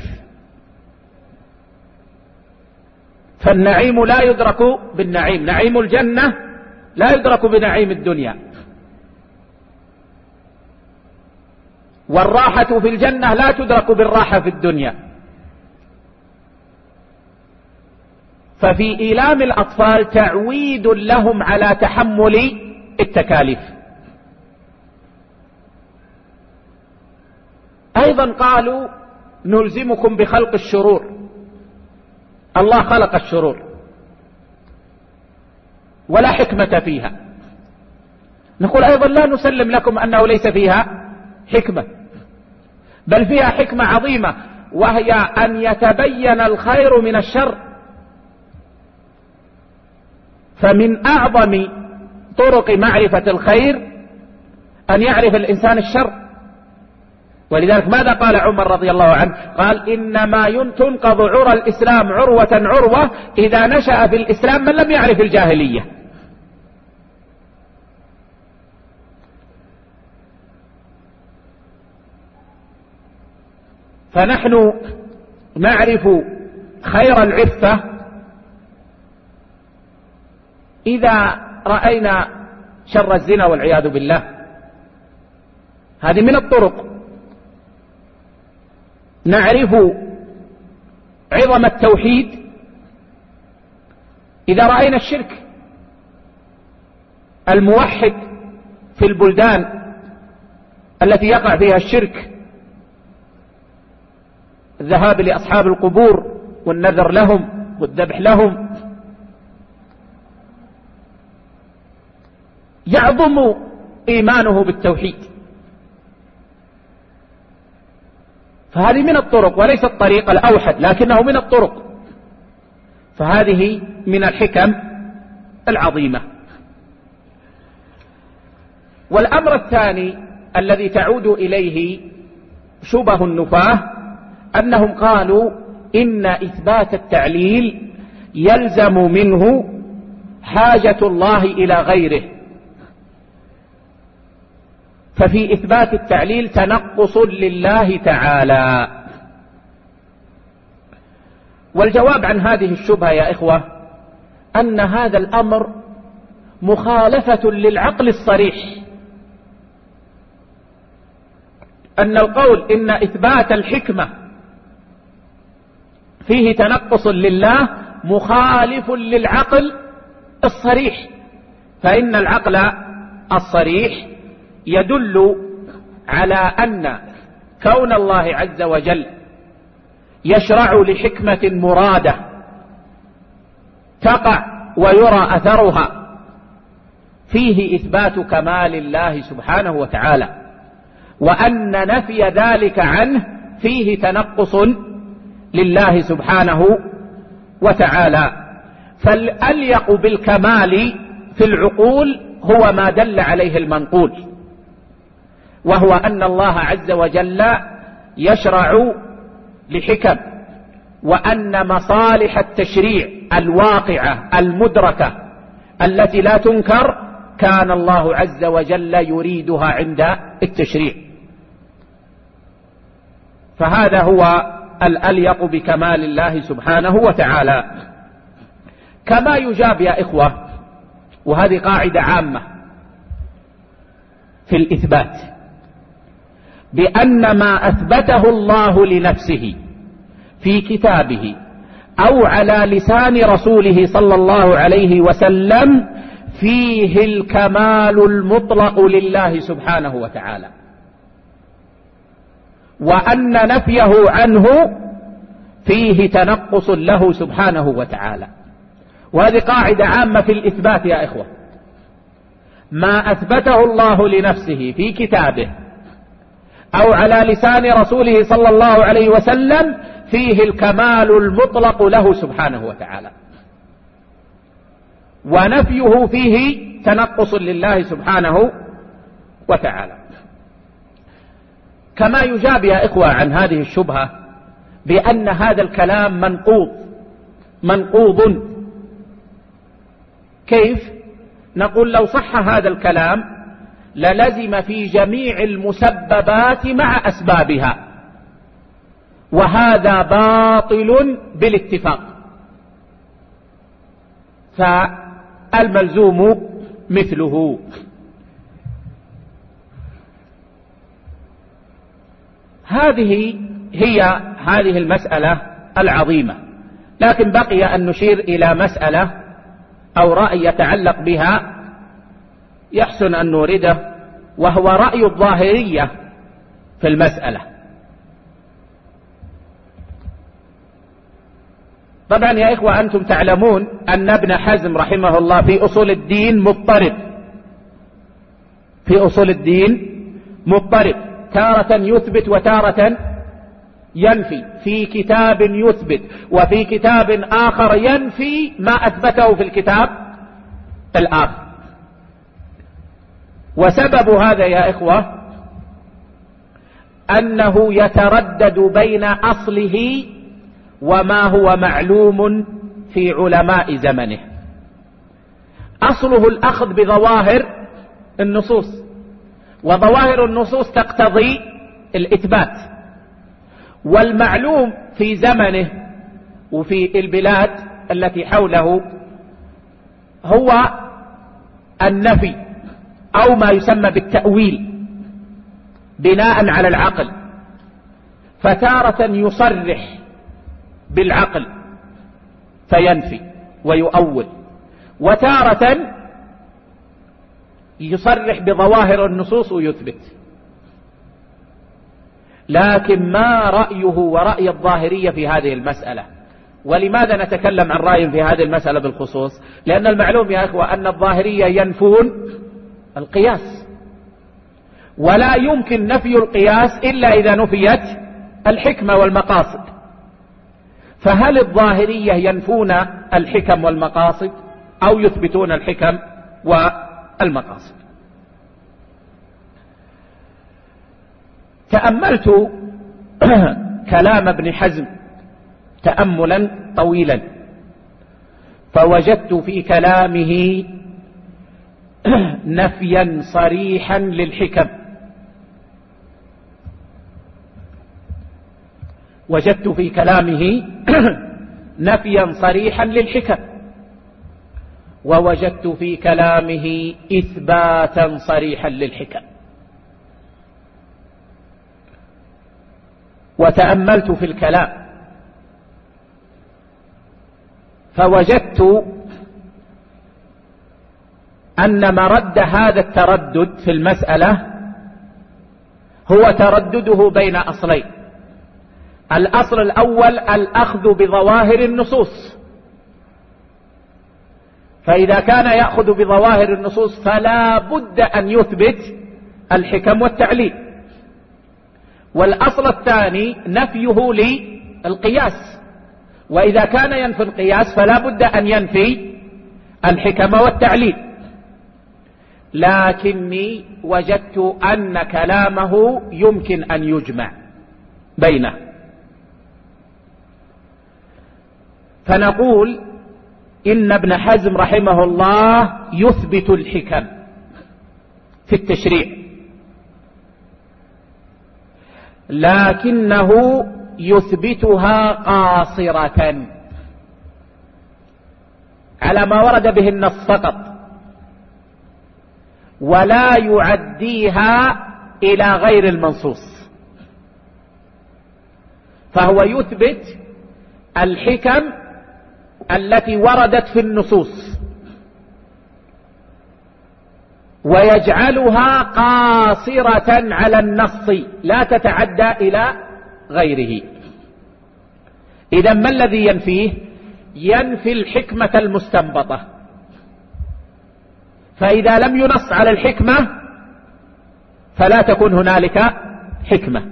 فالنعيم لا يدرك بالنعيم، نعيم الجنة لا يدرك بنعيم الدنيا، والراحة في الجنة لا تدرك بالراحة في الدنيا. ففي إيلام الأطفال تعويد لهم على تحمل التكاليف. أيضا قالوا نلزمكم بخلق الشرور. الله خلق الشرور ولا حكمة فيها، نقول أيضا لا نسلم لكم أنه ليس فيها حكمة، بل فيها حكمة عظيمة، وهي أن يتبين الخير من الشر. فمن أعظم طرق معرفة الخير أن يعرف الإنسان الشر. ولذلك ماذا قال عمر رضي الله عنه؟ قال إنما تنقض عرى الإسلام عروة عروة إذا نشأ في الإسلام من لم يعرف الجاهلية. فنحن نعرف خير العفة إذا رأينا شر الزنا والعياذ بالله. هذه من الطرق. نعرف عظم التوحيد إذا رأينا الشرك. الموحد في البلدان التي يقع فيها الشرك، الذهاب لأصحاب القبور والنذر لهم والذبح لهم، يعظم إيمانه بالتوحيد. فهذه من الطرق وليس الطريق الأوحد، لكنه من الطرق. فهذه من الحكم العظيمة. والأمر الثاني الذي تعود إليه شبه النفاة أنهم قالوا إن إثبات التعليل يلزم منه حاجة الله إلى غيره، ففي إثبات التعليل تنقص لله تعالى. والجواب عن هذه الشبهة يا إخوة أن هذا الأمر مخالفة للعقل الصريح. أن القول إن إثبات الحكمة فيه تنقص لله مخالف للعقل الصريح، فإن العقل الصريح يدل على أن كون الله عز وجل يشرع لحكمة مرادة تقع ويرى أثرها فيه إثبات كمال الله سبحانه وتعالى، وأن نفي ذلك عنه فيه تنقص لله سبحانه وتعالى. فالأليق بالكمال في العقول هو ما دل عليه المنقول، وهو أن الله عز وجل يشرع لحكم، وأن مصالح التشريع الواقعة المدركة التي لا تنكر كان الله عز وجل يريدها عند التشريع. فهذا هو الأليق بكمال الله سبحانه وتعالى. كما يجاب يا إخوة، وهذه قاعدة عامة في الإثبات، بأن ما أثبته الله لنفسه في كتابه أو على لسان رسوله صلى الله عليه وسلم فيه الكمال المطلق لله سبحانه وتعالى، وأن نفيه عنه فيه تنقص له سبحانه وتعالى. وهذه قاعدة عامة في الإثبات يا إخوة، ما أثبته الله لنفسه في كتابه أو على لسان رسوله صلى الله عليه وسلم فيه الكمال المطلق له سبحانه وتعالى، ونفيه فيه تنقص لله سبحانه وتعالى. كما يجاب يا إخوة عن هذه الشبهة بأن هذا الكلام منقوض منقوض. كيف؟ نقول لو صح هذا الكلام للزم في جميع المسببات مع أسبابها، وهذا باطل بالاتفاق. فالملزوم مثله. هذه هي هذه المسألة العظيمة. لكن بقي أن نشير إلى مسألة أو رأي يتعلق بها يحسن أن نورده، وهو رأي الظاهرية في المسألة. طبعا يا إخوة أنتم تعلمون أن ابن حزم رحمه الله في أصول الدين مضطرب، في أصول الدين مضطرب، تارة يثبت وتارة ينفي، في كتاب يثبت وفي كتاب آخر ينفي ما أثبته في الكتاب الآخر. وسبب هذا يا إخوة أنه يتردد بين أصله وما هو معلوم في علماء زمنه. أصله الأخذ بظواهر النصوص، وظواهر النصوص تقتضي الإثبات، والمعلوم في زمنه وفي البلاد التي حوله هو النفي أو ما يسمى بالتأويل بناء على العقل، فتارة يصرح بالعقل فينفي ويؤول، وتارة يصرح بظواهر النصوص ويثبت. لكن ما رأيه ورأي الظاهرية في هذه المسألة؟ ولماذا نتكلم عن رأي في هذه المسألة بالخصوص؟ لأن المعلوم يا أخوة أن الظاهرية ينفون القياس، ولا يمكن نفي القياس إلا إذا نفيت الحكمة والمقاصد. فهل الظاهرية ينفون الحكم والمقاصد أو يثبتون الحكم والمقاصد؟ تأملت كلام ابن حزم تأملا طويلا، فوجدت في كلامه نفيا صريحا للحكم، وجدت في كلامه نفيا صريحا للحكم، ووجدت في كلامه إثباتا صريحا للحكم. وتأملت في الكلام فوجدت أن مرد هذا التردد في المسألة هو تردده بين أصلين. الأصل الأول الأخذ بظواهر النصوص، فإذا كان يأخذ بظواهر النصوص فلا بد أن يثبت الحكم والتعليل. والأصل الثاني نفيه للقياس، وإذا كان ينفي القياس فلا بد أن ينفي الحكم والتعليل. لكني وجدت أن كلامه يمكن أن يجمع بينه، فنقول إن ابن حزم رحمه الله يثبت الحكم في التشريع، لكنه يثبتها قاصرة على ما ورد به النص فقط، ولا يعديها إلى غير المنصوص. فهو يثبت الحكم التي وردت في النصوص، ويجعلها قاصرة على النص لا تتعدى إلى غيره. إذا ما الذي ينفيه؟ ينفي الحكمة المستنبطة، فإذا لم ينص على الحكمة فلا تكون هنالك حكمة،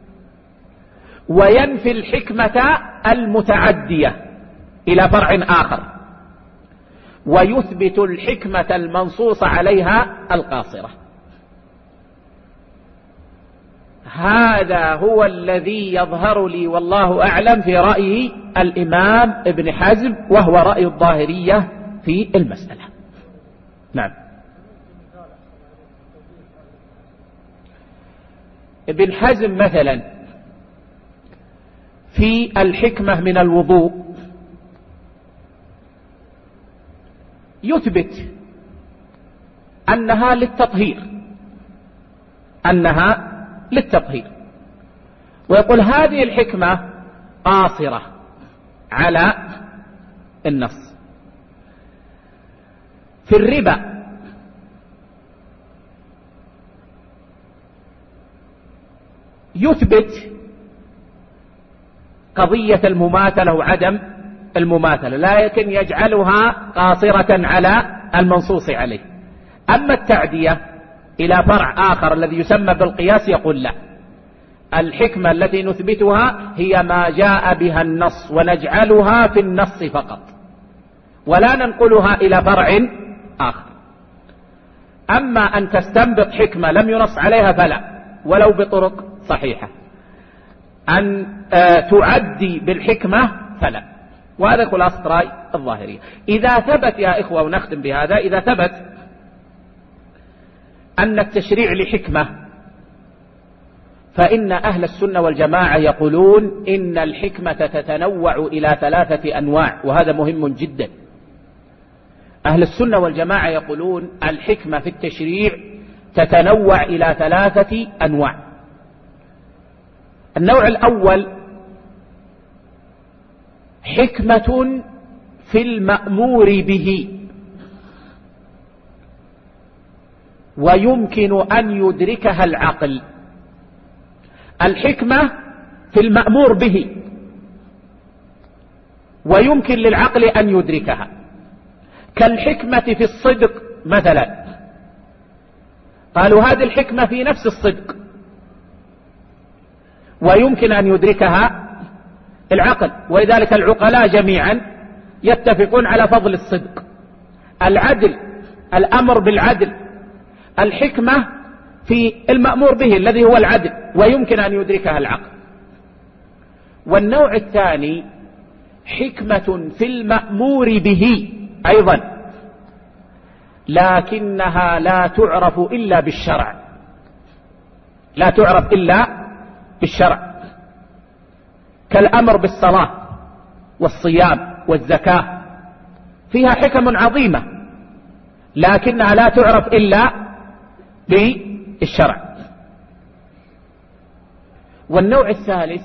وينفي الحكمة المتعدية إلى فرع آخر، ويثبت الحكمة المنصوص عليها القاصرة. هذا هو الذي يظهر لي والله أعلم في رأي الإمام ابن حزم، وهو رأي الظاهرية في المسألة. نعم. ابن حزم مثلا في الحكمة من الوضوء يثبت أنها للتطهير، أنها للتطهير، ويقول هذه الحكمة قاصرة على النص. في الربا يثبت قضية المماثلة وعدم المماثلة، لكن يجعلها قاصرة على المنصوص عليه. أما التعدية إلى فرع آخر الذي يسمى بالقياس يقول لا، الحكمة التي نثبتها هي ما جاء بها النص، ونجعلها في النص فقط ولا ننقلها إلى فرع آخر. أما أن تستنبط حكمة لم ينص عليها فلا، ولو بطرق صحيحة. أن تعدي بالحكمة فلا. وهذا خلاصة رأي الظاهرية. إذا ثبت يا إخوة، ونختم بهذا، إذا ثبت أن التشريع لحكمة، فإن أهل السنة والجماعة يقولون إن الحكمة تتنوع إلى ثلاثة أنواع، وهذا مهم جدا. أهل السنة والجماعة يقولون الحكمة في التشريع تتنوع إلى ثلاثة أنواع. النوع الأول حكمة في المأمور به، ويمكن أن يدركها العقل. الحكمة في المأمور به ويمكن للعقل أن يدركها، كالحكمة في الصدق مثلا. قالوا هذه الحكمة في نفس الصدق ويمكن أن يدركها العقل، ولذلك العقلاء جميعا يتفقون على فضل الصدق. العدل، الأمر بالعدل، الحكمة في المأمور به الذي هو العدل، ويمكن أن يدركها العقل. والنوع الثاني حكمة في المأمور به أيضا، لكنها لا تعرف إلا بالشرع، لا تعرف إلا بالشرع، كالأمر بالصلاة والصيام والزكاة، فيها حكم عظيمة لكنها لا تعرف إلا بالشرع. والنوع الثالث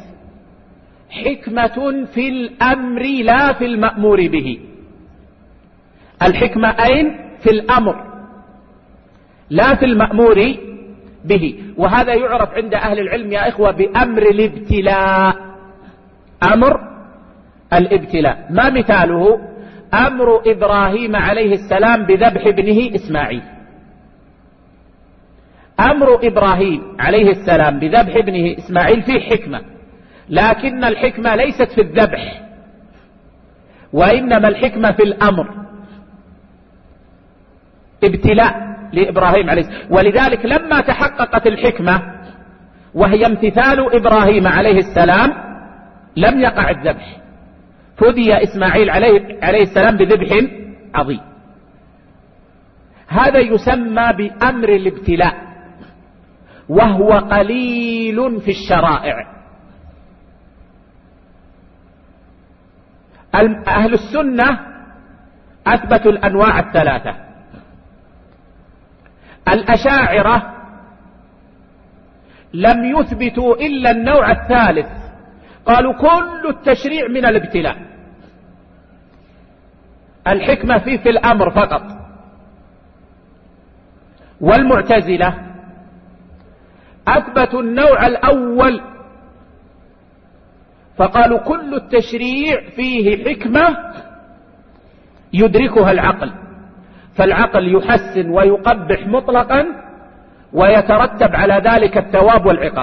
حكمة في الأمر لا في المأمور به. الحكمة أين؟ في الأمر لا في المأمور به، وهذا يعرف عند أهل العلم يا إخوة بأمر الابتلاء. أمر الابتلاء، ما مثاله؟ أمر إبراهيم عليه السلام بذبح ابنه إسماعيل. أمر إبراهيم عليه السلام بذبح ابنه إسماعيل فيه حكمة، لكن الحكمة ليست في الذبح، وإنما الحكمة في الأمر، ابتلاء لإبراهيم عليه السلام. ولذلك لما تحققت الحكمة وهي امتثال إبراهيم عليه السلام لم يقع الذبح، فدي إسماعيل عليه, عليه السلام بذبح عظيم. هذا يسمى بأمر الابتلاء، وهو قليل في الشرائع. أهل السنة أثبتوا الأنواع الثلاثة. الأشاعرة لم يثبتوا إلا النوع الثالث، قالوا كل التشريع من الابتلاء، الحكمة فيه في الأمر فقط. والمعتزلة أثبتوا النوع الأول، فقالوا كل التشريع فيه حكمة يدركها العقل، فالعقل يحسن ويقبح مطلقا ويترتب على ذلك الثواب والعقاب.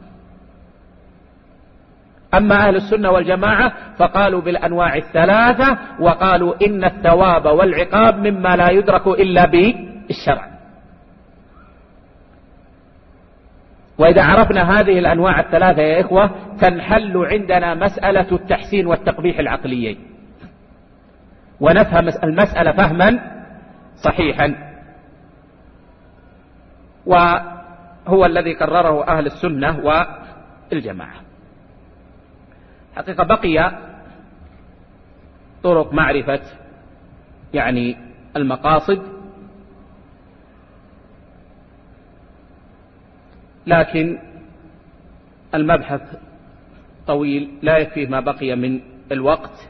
أما أهل السنة والجماعة فقالوا بالأنواع الثلاثة، وقالوا إن الثواب والعقاب مما لا يدرك إلا بالشرع. وإذا عرفنا هذه الأنواع الثلاثة يا إخوة تنحل عندنا مسألة التحسين والتقبيح العقليين، ونفهم المسألة فهما صحيحا، وهو الذي قرره أهل السنة والجماعة. حقيقة بقي طرق معرفة يعني المقاصد، لكن المبحث طويل لا يكفيه ما بقي من الوقت،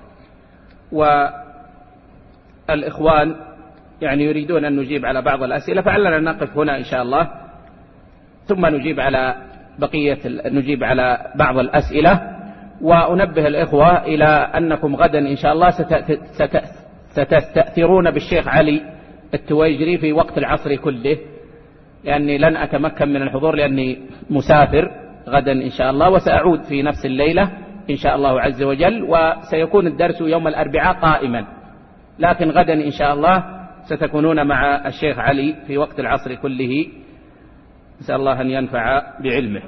والإخوان يعني يريدون أن نجيب على بعض الأسئلة، فعلنا نقف هنا إن شاء الله، ثم نجيب على بقية نجيب على بعض الأسئلة. وأنبه الإخوة إلى أنكم غدا إن شاء الله ستستأثرون بالشيخ علي التويجري في وقت العصر كله، لأني لن أتمكن من الحضور لأني مسافر غدا إن شاء الله، وسأعود في نفس الليلة إن شاء الله عز وجل، وسيكون الدرس يوم الأربعاء قائما، لكن غدا إن شاء الله ستكونون مع الشيخ علي في وقت العصر كله، نسأل الله أن ينفع بعلمه.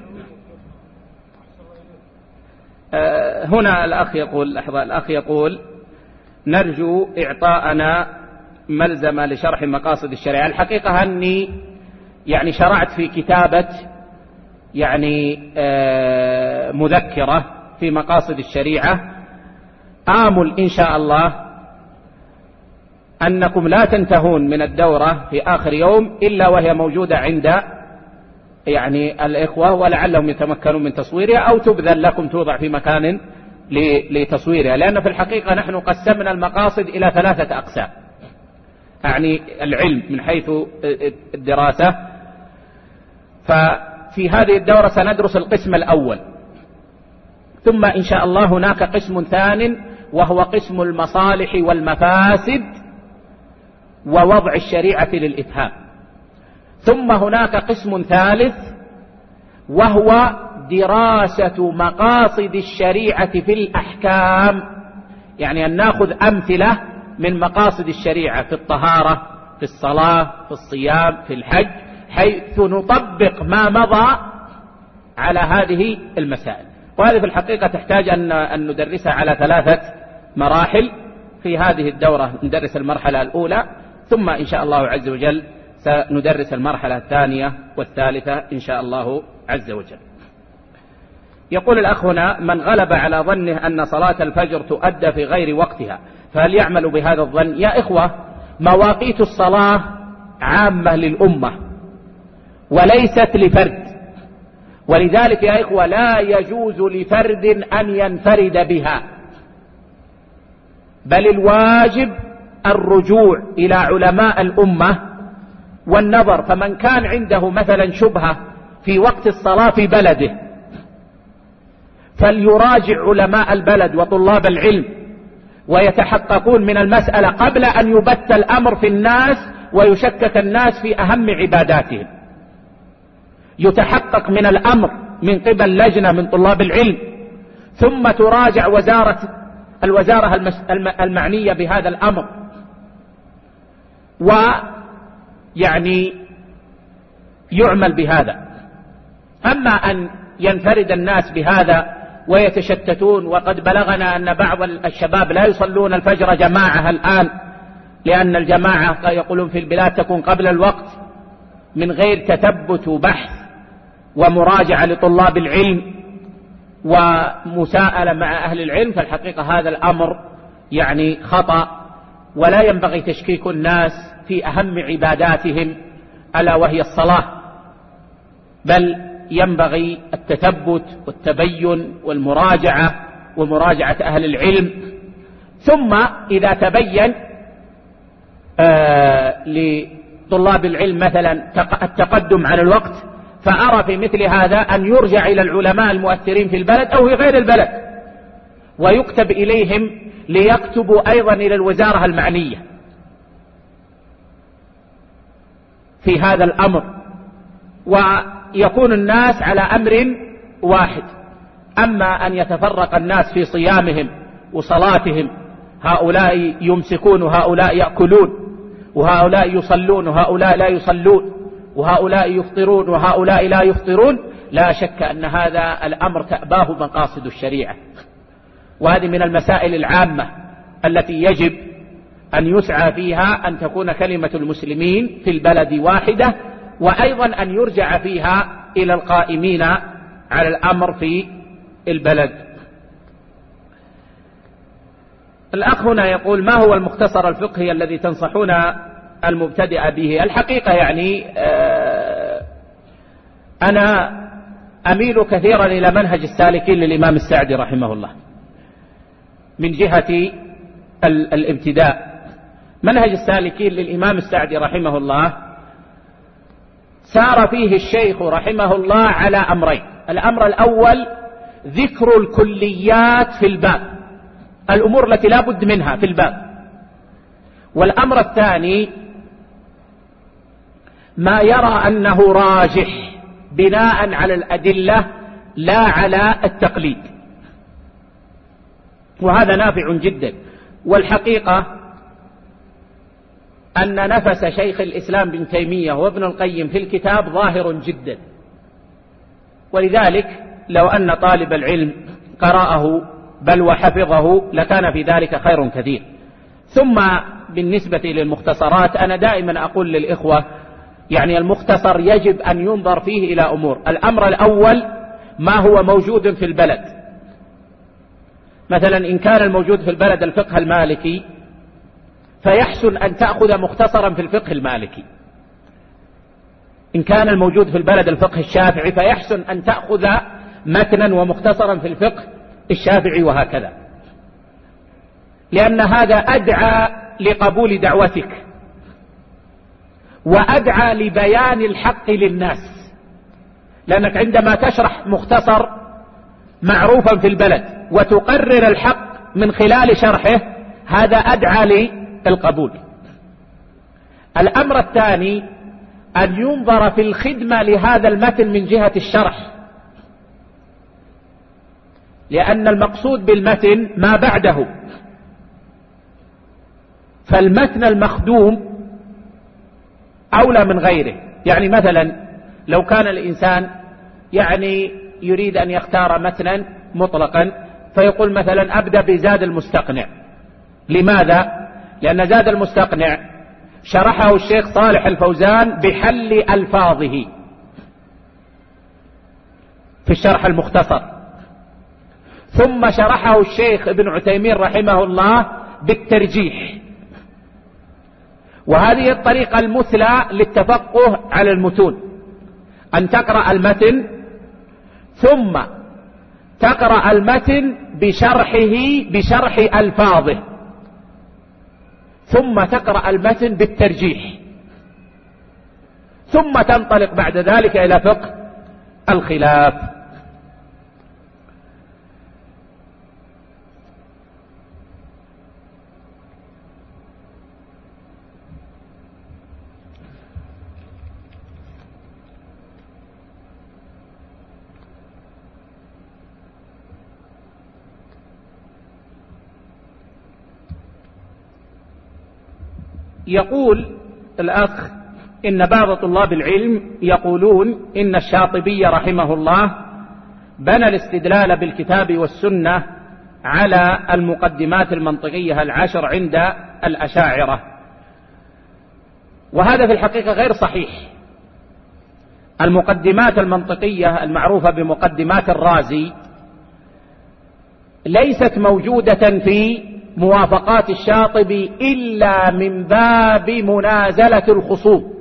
أه هنا الأخ يقول لحظة الأخ يقول نرجو إعطاءنا ملزمة لشرح مقاصد الشريعة. الحقيقة أني يعني شرعت في كتابة يعني أه مذكرة في مقاصد الشريعة، آمل إن شاء الله أنكم لا تنتهون من الدورة في آخر يوم إلا وهي موجودة عند يعني الإخوة، ولعلهم يتمكنون من تصويرها أو تبذل لكم توضع في مكان لتصويرها، لأن في الحقيقة نحن قسمنا المقاصد إلى ثلاثة أقسام، يعني العلم من حيث الدراسة. ففي هذه الدورة سندرس القسم الأول، ثم إن شاء الله هناك قسم ثاني وهو قسم المصالح والمفاسد ووضع الشريعة للإفهام، ثم هناك قسم ثالث وهو دراسة مقاصد الشريعة في الأحكام، يعني أن نأخذ أمثلة من مقاصد الشريعة في الطهارة، في الصلاة، في الصيام، في الحج، حيث نطبق ما مضى على هذه المسائل. وهذه في الحقيقة تحتاج أن ندرسها على ثلاثة مراحل. في هذه الدورة ندرس المرحلة الأولى، ثم إن شاء الله عز وجل سندرس المرحلة الثانية والثالثة إن شاء الله عز وجل. يقول الأخ هنا من غلب على ظنه أن صلاة الفجر تؤدى في غير وقتها فهل يعمل بهذا الظن؟ يا إخوة مواقيت الصلاة عامة للأمة وليست لفرد، ولذلك يا إخوة لا يجوز لفرد أن ينفرد بها، بل الواجب الرجوع إلى علماء الأمة والنظر. فمن كان عنده مثلا شبهة في وقت الصلاة في بلده فليراجع علماء البلد وطلاب العلم ويتحققون من المسألة قبل أن يبث الأمر في الناس ويشكك الناس في أهم عباداتهم. يتحقق من الأمر من قبل لجنة من طلاب العلم، ثم تراجع وزارة الوزارة المعنية بهذا الأمر، ويعني يعمل بهذا. أما أن ينفرد الناس بهذا ويتشتتون، وقد بلغنا أن بعض الشباب لا يصلون الفجر جماعة الآن، لأن الجماعة يقولون في البلاد تكون قبل الوقت من غير تثبت وبحث ومراجعة لطلاب العلم ومساءلة مع أهل العلم، فالحقيقة هذا الأمر يعني خطأ، ولا ينبغي تشكيك الناس في أهم عباداتهم ألا وهي الصلاة، بل ينبغي التثبت والتبين والمراجعة ومراجعة أهل العلم. ثم إذا تبين آه طلاب العلم مثلا التقدم على الوقت، فأرى في مثل هذا أن يرجع إلى العلماء المؤثرين في البلد أو في غير البلد ويكتب إليهم ليكتبوا أيضا إلى الوزارة المعنية في هذا الأمر، ويكون الناس على أمر واحد. أما أن يتفرق الناس في صيامهم وصلاتهم، هؤلاء يمسكون وهؤلاء يأكلون، وهؤلاء يصلون وهؤلاء لا يصلون، وهؤلاء يفطرون وهؤلاء لا يفطرون، لا شك أن هذا الأمر تأباه مقاصد الشريعة. وهذه من المسائل العامة التي يجب أن يسعى فيها أن تكون كلمة المسلمين في البلد واحدة، وأيضا أن يرجع فيها إلى القائمين على الأمر في البلد. الأخ هنا يقول: ما هو المختصر الفقهي الذي تنصحون المبتدئ به؟ الحقيقة يعني أنا أميل كثيرا إلى منهج السالكين للإمام السعدي رحمه الله من جهة الابتداء. منهج السالكين للإمام السعدي رحمه الله سار فيه الشيخ رحمه الله على أمرين: الأمر الأول ذكر الكليات في الباب، الأمور التي لا بد منها في الباب، والأمر الثاني ما يرى أنه راجح بناء على الأدلة لا على التقليد، وهذا نافع جدا. والحقيقة أن نفس شيخ الإسلام بن تيمية وابن القيم في الكتاب ظاهر جدا، ولذلك لو أن طالب العلم قرأه بل وحفظه لكان في ذلك خير كثير. ثم بالنسبة للمختصرات أنا دائما أقول للإخوة يعني المختصر يجب أن ينظر فيه إلى أمور: الأمر الأول ما هو موجود في البلد، مثلا إن كان الموجود في البلد الفقه المالكي فيحسن أن تأخذ مختصرا في الفقه المالكي، إن كان الموجود في البلد الفقه الشافعي فيحسن أن تأخذ متنا ومختصرا في الفقه الشافعي، وهكذا، لأن هذا أدعى لقبول دعوتك وأدعى لبيان الحق للناس، لأنك عندما تشرح مختصر معروفا في البلد وتقرر الحق من خلال شرحه هذا أدعى للقبول. الأمر الثاني أن ينظر في الخدمة لهذا المتن من جهة الشرح، لأن المقصود بالمتن ما بعده، فالمتن المخدوم أولى من غيره. يعني مثلا لو كان الإنسان يعني يريد أن يختار متنا مطلقا فيقول مثلا أبدأ بزاد المستقنع. لماذا؟ لأن زاد المستقنع شرحه الشيخ صالح الفوزان بحل ألفاظه في الشرح المختصر، ثم شرحه الشيخ ابن عثيمين رحمه الله بالترجيح، وهذه الطريقة المثلى للتفقه على المتون، أن تقرأ المتن ثم تقرأ المتن بشرحه بشرح ألفاظه، ثم تقرأ المتن بالترجيح، ثم تنطلق بعد ذلك إلى فقه الخلاف. يقول الأخ إن بعض طلاب العلم يقولون إن الشاطبي رحمه الله بنى الاستدلال بالكتاب والسنة على المقدمات المنطقية العشر عند الأشاعرة، وهذا في الحقيقة غير صحيح. المقدمات المنطقية المعروفة بمقدمات الرازي ليست موجودة في موافقات الشاطبي إلا من باب منازلة الخصوم،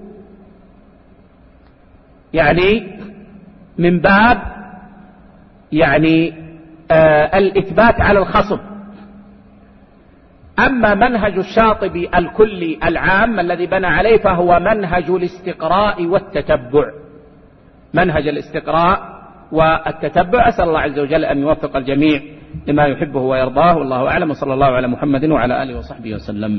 يعني من باب يعني آه الإثبات على الخصم. أما منهج الشاطبي الكلي العام الذي بنى عليه فهو منهج الاستقراء والتتبع، منهج الاستقراء والتتبع. أسأل الله عز وجل أن يوفق الجميع لما يحبه ويرضاه، والله أعلم، وصلى الله على محمد وعلى آله وصحبه وسلم.